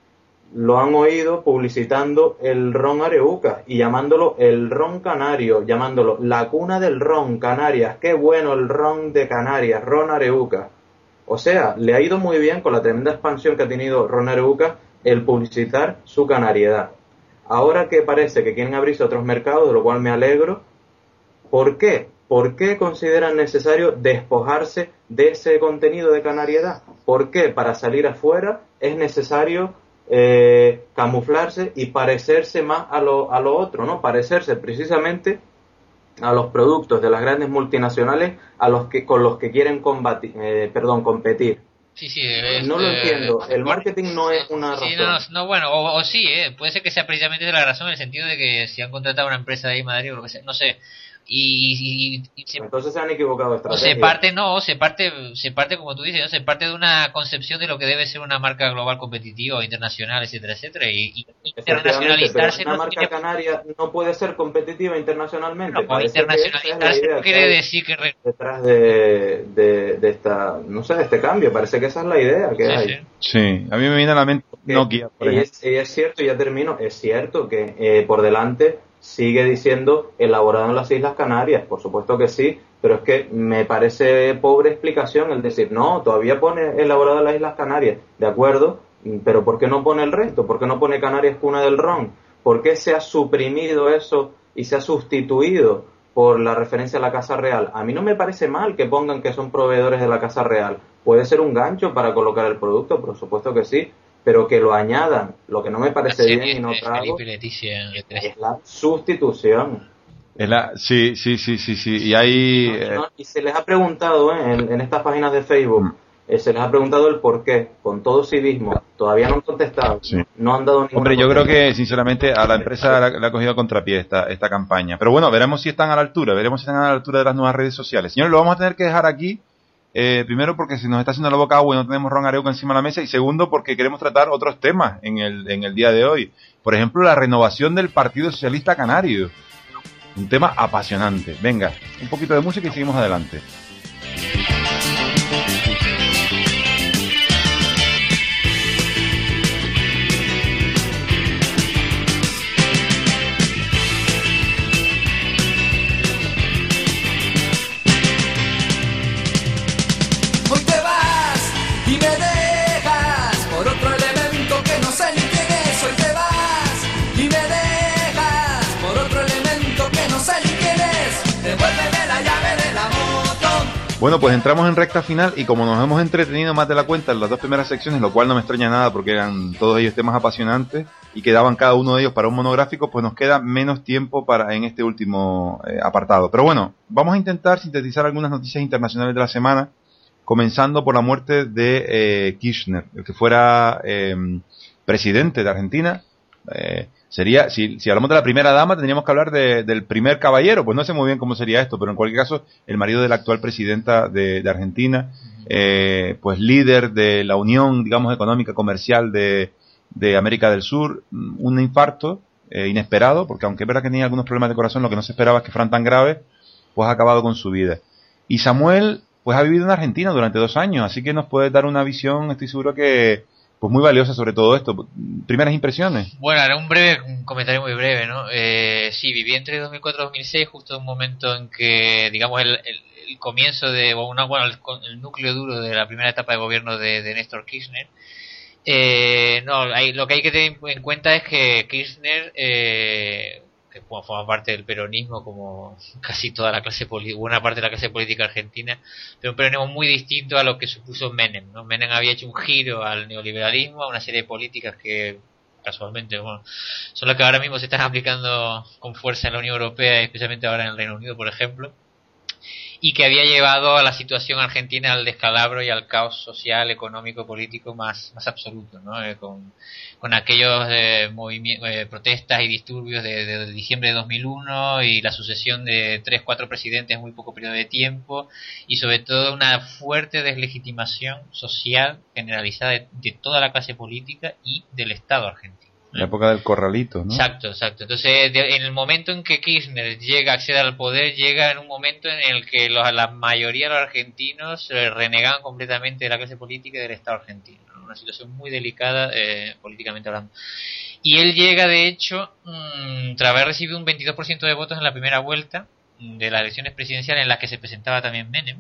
Lo han oído publicitando el ron Areuca y llamándolo el ron canario, llamándolo la cuna del ron, Canarias. Qué bueno el ron de Canarias, ron Areuca. O sea, le ha ido muy bien con la tremenda expansión que ha tenido ron Areuca el publicitar su canariedad. Ahora que parece que quieren abrirse otros mercados, de lo cual me alegro, ¿por qué? ¿Por qué consideran necesario despojarse de ese contenido de canariedad? ¿Por qué para salir afuera es necesario eh, camuflarse y parecerse más a lo, a lo otro, ¿no? Parecerse precisamente a los productos de las grandes multinacionales a los que con los que quieren combatir, eh, perdón, competir. sí, sí. Es, No lo eh, entiendo. El bueno, marketing no es una sí, razón. no, no, bueno, o, o sí, eh, puede ser que sea precisamente de la razón en el sentido de que si han contratado a una empresa de ahí en Madrid o lo que sea, no sé, y, y, y se, Entonces se han equivocado de o estrategia. se parte, no, se parte, se parte como tú dices, ¿no? Se parte de una concepción de lo que debe ser una marca global competitiva, internacional, etcétera, etcétera, y, y Efectivamente, pero internacionalizarse una no marca tiene... canaria no puede ser competitiva internacionalmente. No, Parece que esa es la internacionalizarse idea no que quiere hay decir que... re- detrás de, de, de esta, no sé, de este cambio. Parece que esa es la idea que Sí, hay. sí. Sí, a mí me viene a la mente Que- Nokia, por y, ejemplo. es, y es cierto, ya termino, es cierto que eh, por delante sigue diciendo elaborado en las Islas Canarias, por supuesto que sí, pero es que me parece pobre explicación el decir, no, todavía pone elaborado en las Islas Canarias, de acuerdo, pero ¿por qué no pone el resto? ¿Por qué no pone Canarias cuna del ron? ¿Por qué se ha suprimido eso y se ha sustituido por la referencia a la Casa Real. A mí no me parece mal que pongan que son proveedores de la Casa Real. Puede ser un gancho para colocar el producto, por supuesto que sí, pero que lo añadan. Lo que no me parece la bien y no trago Leticia, es la sustitución. Es la, sí, sí, sí, sí, sí. Y hay... No, no, y se les ha preguntado ¿eh? en, en estas páginas de Facebook, mm. eh, se les ha preguntado el por qué, con todo civismo. Todavía no han contestado, sí. no han dado ninguna. Hombre, yo creo que, sinceramente, a la empresa le ha cogido a contrapié esta, esta campaña. Pero bueno, veremos si están a la altura, veremos si están a la altura de las nuevas redes sociales. Señores, lo vamos a tener que dejar aquí. Eh, primero porque se nos está haciendo la boca agua y no tenemos ron areuco encima de la mesa, y segundo porque queremos tratar otros temas en el, en el día de hoy. Por ejemplo, la renovación del Partido Socialista Canario. Un tema apasionante. Venga, un poquito de música y seguimos adelante. Hoy te vas y me dejas por otro elemento que no sé ni quién es. Hoy te vas y me dejas por otro elemento que no sé ni quién es. Devuélveme la llave de la moto. Bueno, pues entramos en recta final y como nos hemos entretenido más de la cuenta en las dos primeras secciones, lo cual no me extraña nada porque eran todos ellos temas apasionantes y quedaban cada uno de ellos para un monográfico, pues nos queda menos tiempo para en este último eh, apartado. Pero bueno, vamos a intentar sintetizar algunas noticias internacionales de la semana, comenzando por la muerte de eh, Kirchner, el que fuera eh, presidente de Argentina. Eh, sería, si, si hablamos de la primera dama, tendríamos que hablar de, del primer caballero. Pues no sé muy bien cómo sería esto, pero en cualquier caso, el marido de la actual presidenta de, de Argentina, eh, pues líder de la Unión, digamos, económica comercial de, de América del Sur, un infarto eh, inesperado, porque aunque es verdad que tenía algunos problemas de corazón, lo que no se esperaba es que fueran tan graves, pues ha acabado con su vida. Y Samuel, pues ha vivido en Argentina durante dos años, así que nos puede dar una visión, estoy seguro que pues muy valiosa sobre todo esto. Primeras impresiones. Bueno, era un breve, un comentario muy breve, ¿no? Eh, sí, viví entre dos mil cuatro y dos mil seis, justo en un momento en que, digamos, el, el, el comienzo de, o una, bueno, el, el núcleo duro de la primera etapa de gobierno de, de Néstor Kirchner. Eh, no, hay, lo que hay que tener en cuenta es que Kirchner, eh, que bueno, forma parte del peronismo como casi toda la clase política, buena parte de la clase política argentina, pero un peronismo muy distinto a lo que supuso Menem, ¿no? Menem había hecho un giro al neoliberalismo, a una serie de políticas que casualmente, bueno, son las que ahora mismo se están aplicando con fuerza en la Unión Europea, especialmente ahora en el Reino Unido, por ejemplo, y que había llevado a la situación argentina al descalabro y al caos social, económico, político más, más absoluto, ¿no? Eh, con, con aquellos eh, movimientos, eh, protestas y disturbios de, de, de diciembre de dos mil uno y la sucesión de tres, cuatro presidentes en muy poco periodo de tiempo, y sobre todo una fuerte deslegitimación social generalizada de, de toda la clase política y del Estado argentino. La época del corralito, ¿no? Exacto, exacto. Entonces, de, en el momento en que Kirchner llega, accede al poder, llega en un momento en el que los, la mayoría de los argentinos eh, renegan completamente de la clase política y del Estado argentino, ¿no? Una situación muy delicada eh, políticamente hablando. Y él llega, de hecho, mmm, tras haber recibido un veintidós por ciento de votos en la primera vuelta de las elecciones presidenciales en las que se presentaba también Menem,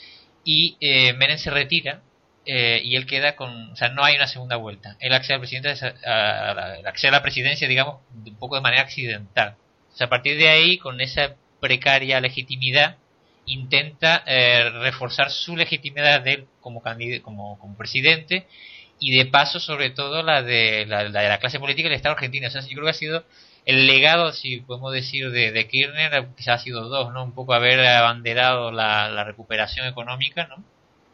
y eh, Menem se retira. Eh, y él queda con, o sea, no hay una segunda vuelta. Él accede al presidente a, a, a, accede a la presidencia, digamos, un poco de manera accidental. O sea, a partir de ahí, con esa precaria legitimidad, intenta eh, reforzar su legitimidad de él como candidato, como, como presidente, y de paso, sobre todo, la de la, la de la clase política del Estado argentino. O sea, yo creo que ha sido el legado, si podemos decir, de, de Kirchner, quizás ha sido dos, ¿no? Un poco haber abanderado la, la recuperación económica, ¿no?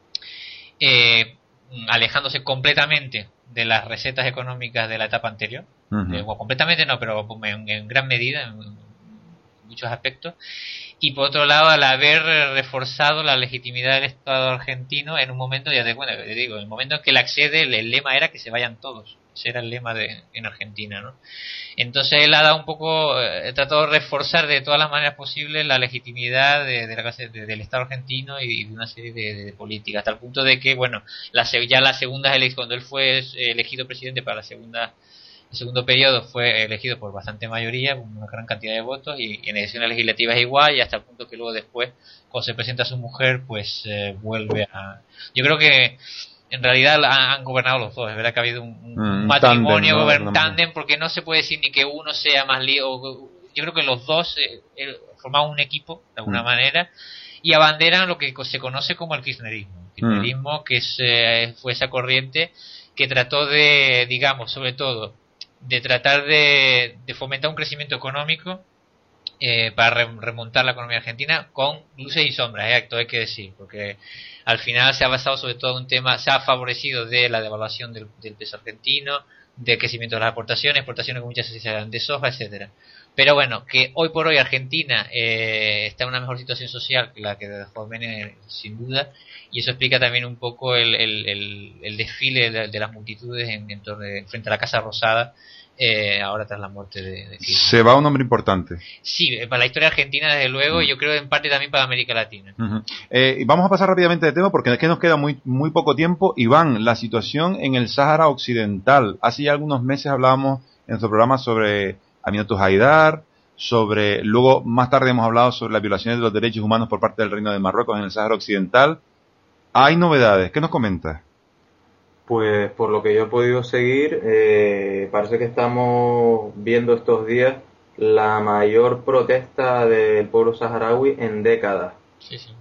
Eh, alejándose completamente de las recetas económicas de la etapa anterior, uh-huh. eh, o completamente no, pero en, en gran medida, en, en muchos aspectos, y por otro lado, al haber reforzado la legitimidad del Estado argentino en un momento, ya te cuento, te digo, en el momento en que él accede, el, el lema era que se vayan todos. Ese era el lema de en Argentina, ¿no? Entonces él ha dado un poco, eh, tratado de reforzar de todas las maneras posibles la legitimidad de, de la clase de, del Estado argentino y de una serie de, de, de políticas, hasta el punto de que, bueno, la, ya las segundas elecciones, cuando él fue elegido presidente para la segunda, el segundo periodo, fue elegido por bastante mayoría, con una gran cantidad de votos, y, y en elecciones legislativas igual, y hasta el punto que luego después, cuando se presenta a su mujer, pues eh, vuelve a... Yo creo que en realidad han gobernado los dos. Es verdad que ha habido un, un mm, matrimonio, tándem, ¿no? Tándem, porque no se puede decir ni que uno sea más líder, yo creo que los dos eh, eh, formaban un equipo de alguna mm. manera y abanderan lo que se conoce como el kirchnerismo. El kirchnerismo mm. que es, eh, fue esa corriente que trató de, digamos, sobre todo, de tratar de, de fomentar un crecimiento económico eh, para re- remontar la economía argentina con luces y sombras, eh, todo hay que decir, porque al final se ha basado sobre todo en un tema, se ha favorecido de la devaluación del, del peso argentino, del crecimiento de las exportaciones, exportaciones que muchas veces se dan de soja, etcétera. Pero bueno, que hoy por hoy Argentina eh, está en una mejor situación social que la que dejó Menem, sin duda, y eso explica también un poco el, el, el, el desfile de, de las multitudes en, en torno de, frente a la Casa Rosada, eh, ahora tras la muerte de, de Kirchner. Se va un hombre importante. Sí, para la historia argentina desde luego, uh-huh. y yo creo en parte también para América Latina. Uh-huh. Eh, vamos a pasar rápidamente de tema porque es que nos queda muy, muy poco tiempo. Iván, la situación en el Sáhara Occidental. Hace ya algunos meses hablábamos en nuestro programa sobre Aminatu Haidar, sobre, luego más tarde hemos hablado sobre las violaciones de los derechos humanos por parte del Reino de Marruecos en el Sáhara Occidental. Hay novedades, ¿qué nos comentas? Pues por lo que yo he podido seguir, eh, parece que estamos viendo estos días la mayor protesta del pueblo saharaui en décadas. Sí, sí.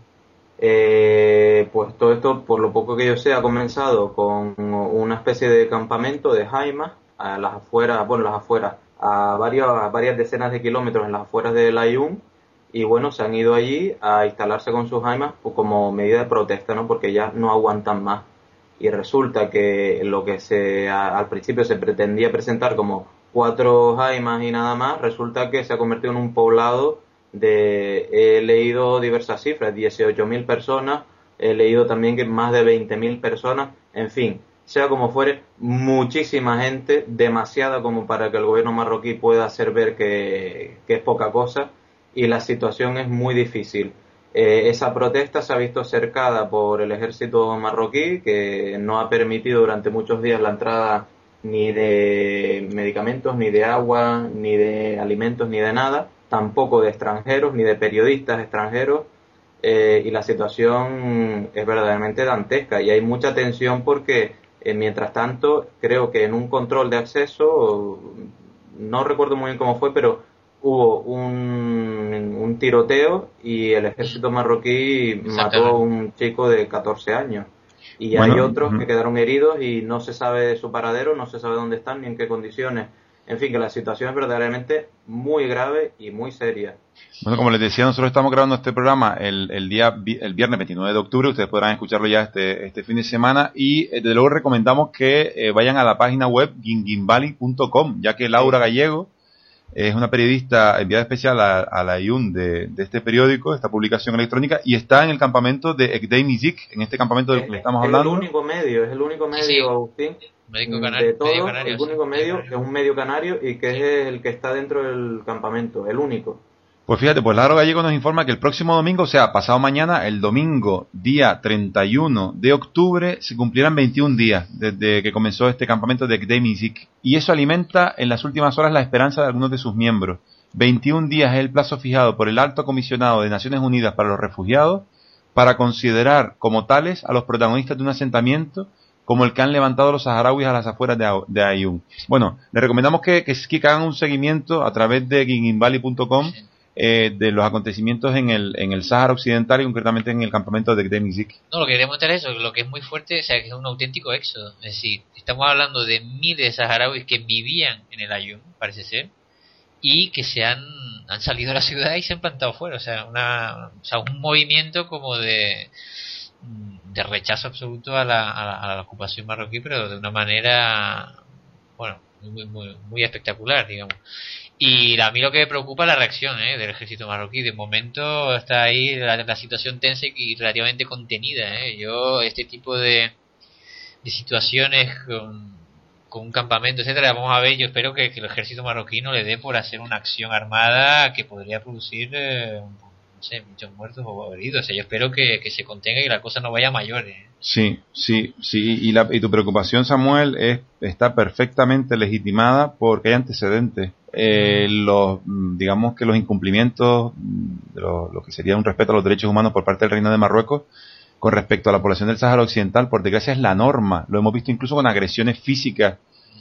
Eh, pues todo esto, por lo poco que yo sé, ha comenzado con una especie de campamento de jaimas a las afueras, bueno, las afueras, a varias, a varias decenas de kilómetros en las afueras de Layún, y bueno, se han ido allí a instalarse con sus jaimas pues, como medida de protesta, ¿no? Porque ya no aguantan más. Y resulta que lo que se a, al principio se pretendía presentar como cuatro jaimas y nada más, resulta que se ha convertido en un poblado de, he leído diversas cifras, dieciocho mil personas, he leído también que más de veinte mil personas, en fin, sea como fuere, muchísima gente, demasiada como para que el gobierno marroquí pueda hacer ver que, que es poca cosa, y la situación es muy difícil. Eh, esa protesta se ha visto cercada por el ejército marroquí, que no ha permitido durante muchos días la entrada ni de medicamentos, ni de agua, ni de alimentos, ni de nada, tampoco de extranjeros, ni de periodistas extranjeros, eh, y la situación es verdaderamente dantesca, y hay mucha tensión porque, eh, mientras tanto, creo que en un control de acceso, no recuerdo muy bien cómo fue, pero hubo un, un tiroteo y el ejército marroquí mató a un chico de catorce años. Y bueno, hay otros uh-huh. que quedaron heridos y no se sabe su paradero, no se sabe dónde están ni en qué condiciones. En fin, que la situación es verdaderamente muy grave y muy seria. Bueno, como les decía, nosotros estamos grabando este programa el, el día el viernes veintinueve de octubre, ustedes podrán escucharlo ya este, este fin de semana, y eh, desde luego recomendamos que eh, vayan a la página web guinguinvalley punto com, ya que Laura Gallego es una periodista enviada especial a, a la I U N de, de este periódico, esta publicación electrónica, y está en el campamento de Ekdei Mizik, en este campamento del que le estamos es hablando. Es el único medio, es el único medio, sí, Agustín, médico canario, de todos, medio canario, el único sí, medio, que es un medio canario y que es el que está dentro del campamento, el único. Pues fíjate, pues Laura Gallego nos informa que el próximo domingo, o sea, pasado mañana, el domingo, día treinta y uno de octubre, se cumplirán veintiún días desde que comenzó este campamento de Ekdei Mizik, y eso alimenta en las últimas horas la esperanza de algunos de sus miembros. veintiún días es el plazo fijado por el Alto Comisionado de Naciones Unidas para los Refugiados para considerar como tales a los protagonistas de un asentamiento como el que han levantado los saharauis a las afueras de, de Aaiún. Bueno, les recomendamos que, que, que hagan un seguimiento a través de guinguinvalley punto com eh, de los acontecimientos en el en el Sáhara Occidental y concretamente en el campamento de Ekdei Mizik. No, lo que queremos mostrar es eso, lo que es muy fuerte, o sea, que es un auténtico éxodo. Es decir, estamos hablando de miles de saharauis que vivían en el Aaiún, parece ser, y que se han, han salido de la ciudad y se han plantado fuera, o sea, una, o sea un movimiento como de de rechazo absoluto a la, a la, a la ocupación marroquí, pero de una manera, bueno, muy muy muy espectacular, digamos. Y a mí lo que me preocupa es la reacción ¿eh? del ejército marroquí. De momento está ahí la, la situación tensa y relativamente contenida. ¿eh? Yo, este tipo de, de situaciones con, con un campamento, etcétera, vamos a ver. Yo espero que, que el ejército marroquí no le dé por hacer una acción armada que podría producir, eh, no sé, muchos muertos o heridos. O sea, yo espero que, que se contenga y la cosa no vaya a mayores. ¿eh? Sí, sí, sí. Y, la, y tu preocupación, Samuel, es, está perfectamente legitimada porque hay antecedentes. Eh, los, digamos que los incumplimientos de lo, lo que sería un respeto a los derechos humanos por parte del Reino de Marruecos con respecto a la población del Sáhara Occidental, por desgracia es la norma. Lo hemos visto incluso con agresiones físicas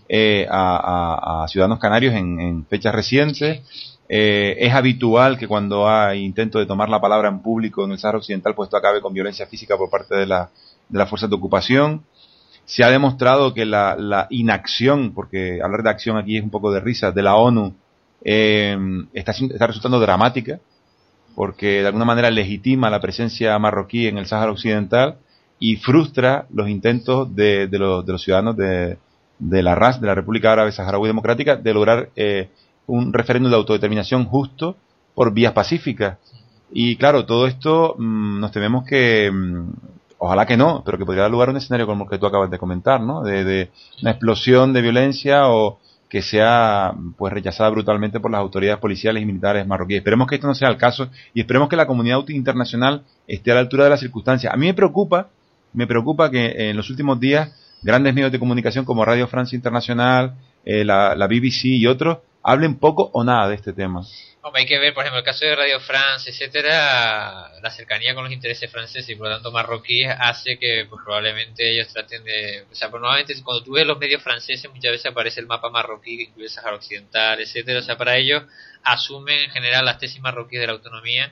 eh, a, a, a ciudadanos canarios en, en fechas recientes. Eh, es habitual que cuando hay intento de tomar la palabra en público en el Sáhara Occidental, pues esto acabe con violencia física por parte de, la, de las fuerzas de ocupación. Se ha demostrado que la, la inacción, porque hablar de acción aquí es un poco de risa, de la ONU, eh, está, está resultando dramática, porque de alguna manera legitima la presencia marroquí en el Sáhara Occidental y frustra los intentos de, de, los, de los ciudadanos de, de la R A S, de la República Árabe Saharaui Democrática, de lograr eh, un referéndum de autodeterminación justo por vías pacíficas. Y claro, todo esto mmm, nos tememos que, mmm, ojalá que no, pero que podría dar lugar a un escenario como el que tú acabas de comentar, ¿no? De, de una explosión de violencia o que sea pues rechazada brutalmente por las autoridades policiales y militares marroquíes. Esperemos que esto no sea el caso y esperemos que la comunidad internacional esté a la altura de las circunstancias. A mí me preocupa, me preocupa que en los últimos días grandes medios de comunicación como Radio Francia Internacional, eh, la, la B B C y otros hablen poco o nada de este tema. Hombre, hay que ver, por ejemplo, el caso de Radio France, etcétera, la cercanía con los intereses franceses y por lo tanto marroquíes hace que pues, probablemente ellos traten de... O sea, probablemente cuando tú ves los medios franceses muchas veces aparece el mapa marroquí que incluye el Sáhara Occidental, etcétera. O sea, para ellos asumen en general las tesis marroquíes de la autonomía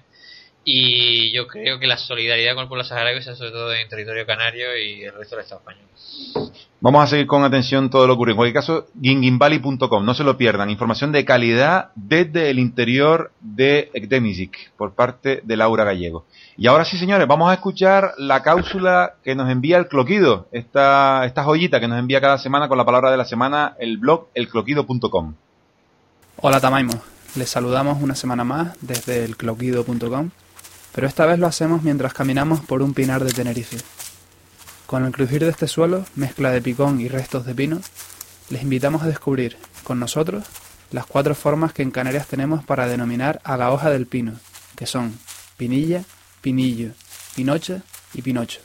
y yo creo que la solidaridad con el pueblo saharaui es sobre todo en territorio canario y el resto del Estado español. Vamos a seguir con atención todo lo ocurrido. En cualquier caso, ginginvalley punto com, no se lo pierdan. Información de calidad desde el interior de Ekdemisic, por parte de Laura Gallego. Y ahora sí, señores, vamos a escuchar la cápsula que nos envía el Cloquido, esta, esta joyita que nos envía cada semana con la palabra de la semana, el blog el cloquido punto com. Hola Tamaimo, les saludamos una semana más desde el cloquido punto com, pero esta vez lo hacemos mientras caminamos por un pinar de Tenerife. Con el crujir de este suelo, mezcla de picón y restos de pino, les invitamos a descubrir, con nosotros, las cuatro formas que en Canarias tenemos para denominar a la hoja del pino, que son pinilla, pinillo, pinocha y pinocho.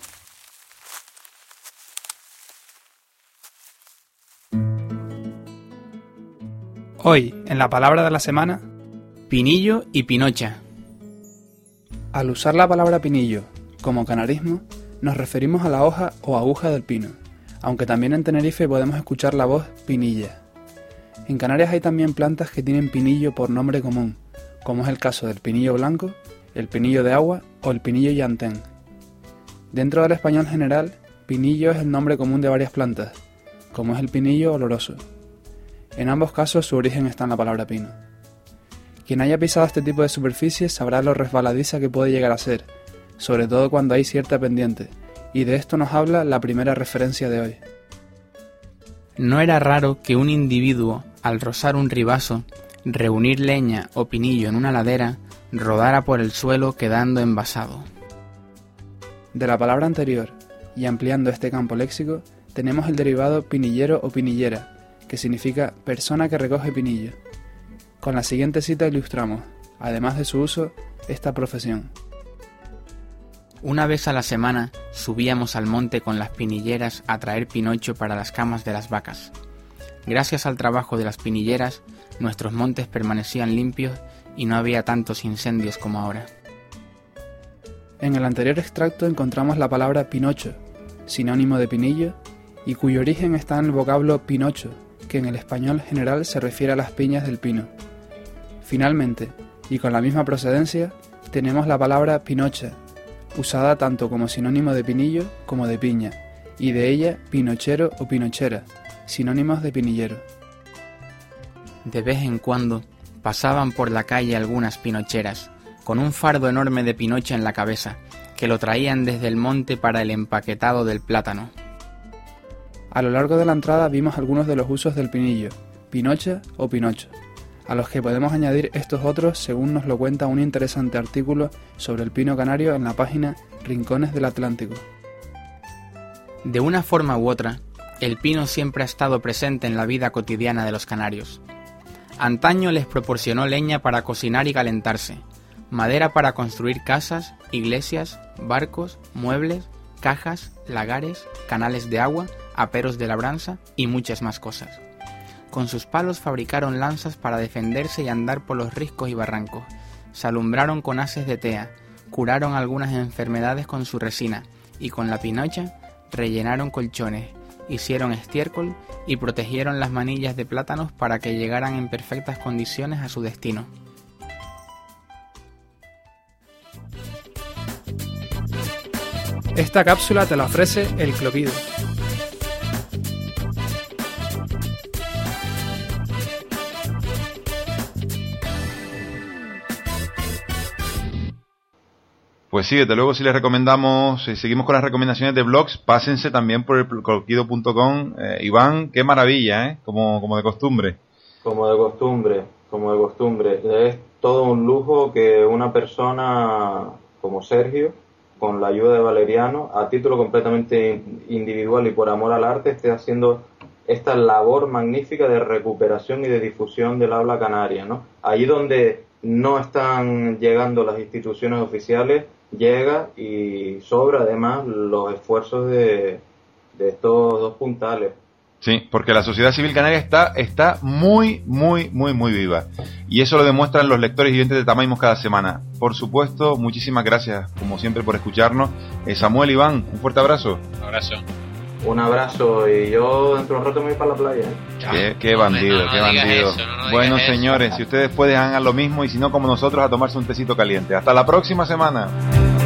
Hoy, en la palabra de la semana, pinillo y pinocha. Al usar la palabra pinillo como canarismo, nos referimos a la hoja o aguja del pino, aunque también en Tenerife podemos escuchar la voz pinilla. En Canarias hay también plantas que tienen pinillo por nombre común, como es el caso del pinillo blanco, el pinillo de agua o el pinillo llantén. Dentro del español general, pinillo es el nombre común de varias plantas, como es el pinillo oloroso. En ambos casos su origen está en la palabra pino. Quien haya pisado este tipo de superficie sabrá lo resbaladiza que puede llegar a ser, sobre todo cuando hay cierta pendiente, y de esto nos habla la primera referencia de hoy. No era raro que un individuo, al rozar un ribazo, reunir leña o pinillo en una ladera, rodara por el suelo quedando envasado. De la palabra anterior, y ampliando este campo léxico, tenemos el derivado pinillero o pinillera, que significa persona que recoge pinillo. Con la siguiente cita ilustramos, además de su uso, esta profesión. Una vez a la semana subíamos al monte con las pinilleras a traer pinocho para las camas de las vacas. Gracias al trabajo de las pinilleras, nuestros montes permanecían limpios y no había tantos incendios como ahora. En el anterior extracto encontramos la palabra pinocho, sinónimo de pinillo, y cuyo origen está en el vocablo pinocho, que en el español general se refiere a las piñas del pino. Finalmente, y con la misma procedencia, tenemos la palabra pinocha, usada tanto como sinónimo de pinillo como de piña, y de ella pinochero o pinochera, sinónimos de pinillero. De vez en cuando pasaban por la calle algunas pinocheras, con un fardo enorme de pinocha en la cabeza, que lo traían desde el monte para el empaquetado del plátano. A lo largo de la entrada vimos algunos de los usos del pinillo, pinocha o pinocho, a los que podemos añadir estos otros según nos lo cuenta un interesante artículo sobre el pino canario en la página Rincones del Atlántico. De una forma u otra, el pino siempre ha estado presente en la vida cotidiana de los canarios. Antaño les proporcionó leña para cocinar y calentarse, madera para construir casas, iglesias, barcos, muebles, cajas, lagares, canales de agua, aperos de labranza y muchas más cosas. Con sus palos fabricaron lanzas para defenderse y andar por los riscos y barrancos, se alumbraron con haces de tea, curaron algunas enfermedades con su resina y con la pinocha rellenaron colchones hicieron estiércol y protegieron las manillas de plátanos para que llegaran en perfectas condiciones a su destino. Esta cápsula te la ofrece El Clopido. Pues sí, desde luego si les recomendamos, si seguimos con las recomendaciones de blogs, pásense también por el cloquido punto com. Eh, Iván, qué maravilla, ¿eh? Como, como de costumbre. Como de costumbre, como de costumbre. Es todo un lujo que una persona como Sergio, con la ayuda de Valeriano, a título completamente individual y por amor al arte, esté haciendo esta labor magnífica de recuperación y de difusión del habla canaria, ¿no? Allí donde no están llegando las instituciones oficiales, llega y sobra además los esfuerzos de, de estos dos puntales. Sí, porque la sociedad civil canaria está, está muy, muy, muy, muy viva. Y eso lo demuestran los lectores y oyentes de Tamaimos cada semana. Por supuesto, muchísimas gracias, como siempre, por escucharnos. Eh, Samuel, Iván, un fuerte abrazo. Un abrazo. Un abrazo, y yo dentro de un rato me voy para la playa, ¿eh? Qué, qué bandido, no, no, qué no bandido. eso, no, no bueno, eso. señores, si ustedes pueden, hagan lo mismo, y si no, como nosotros, a tomarse un tecito caliente. Hasta la próxima semana.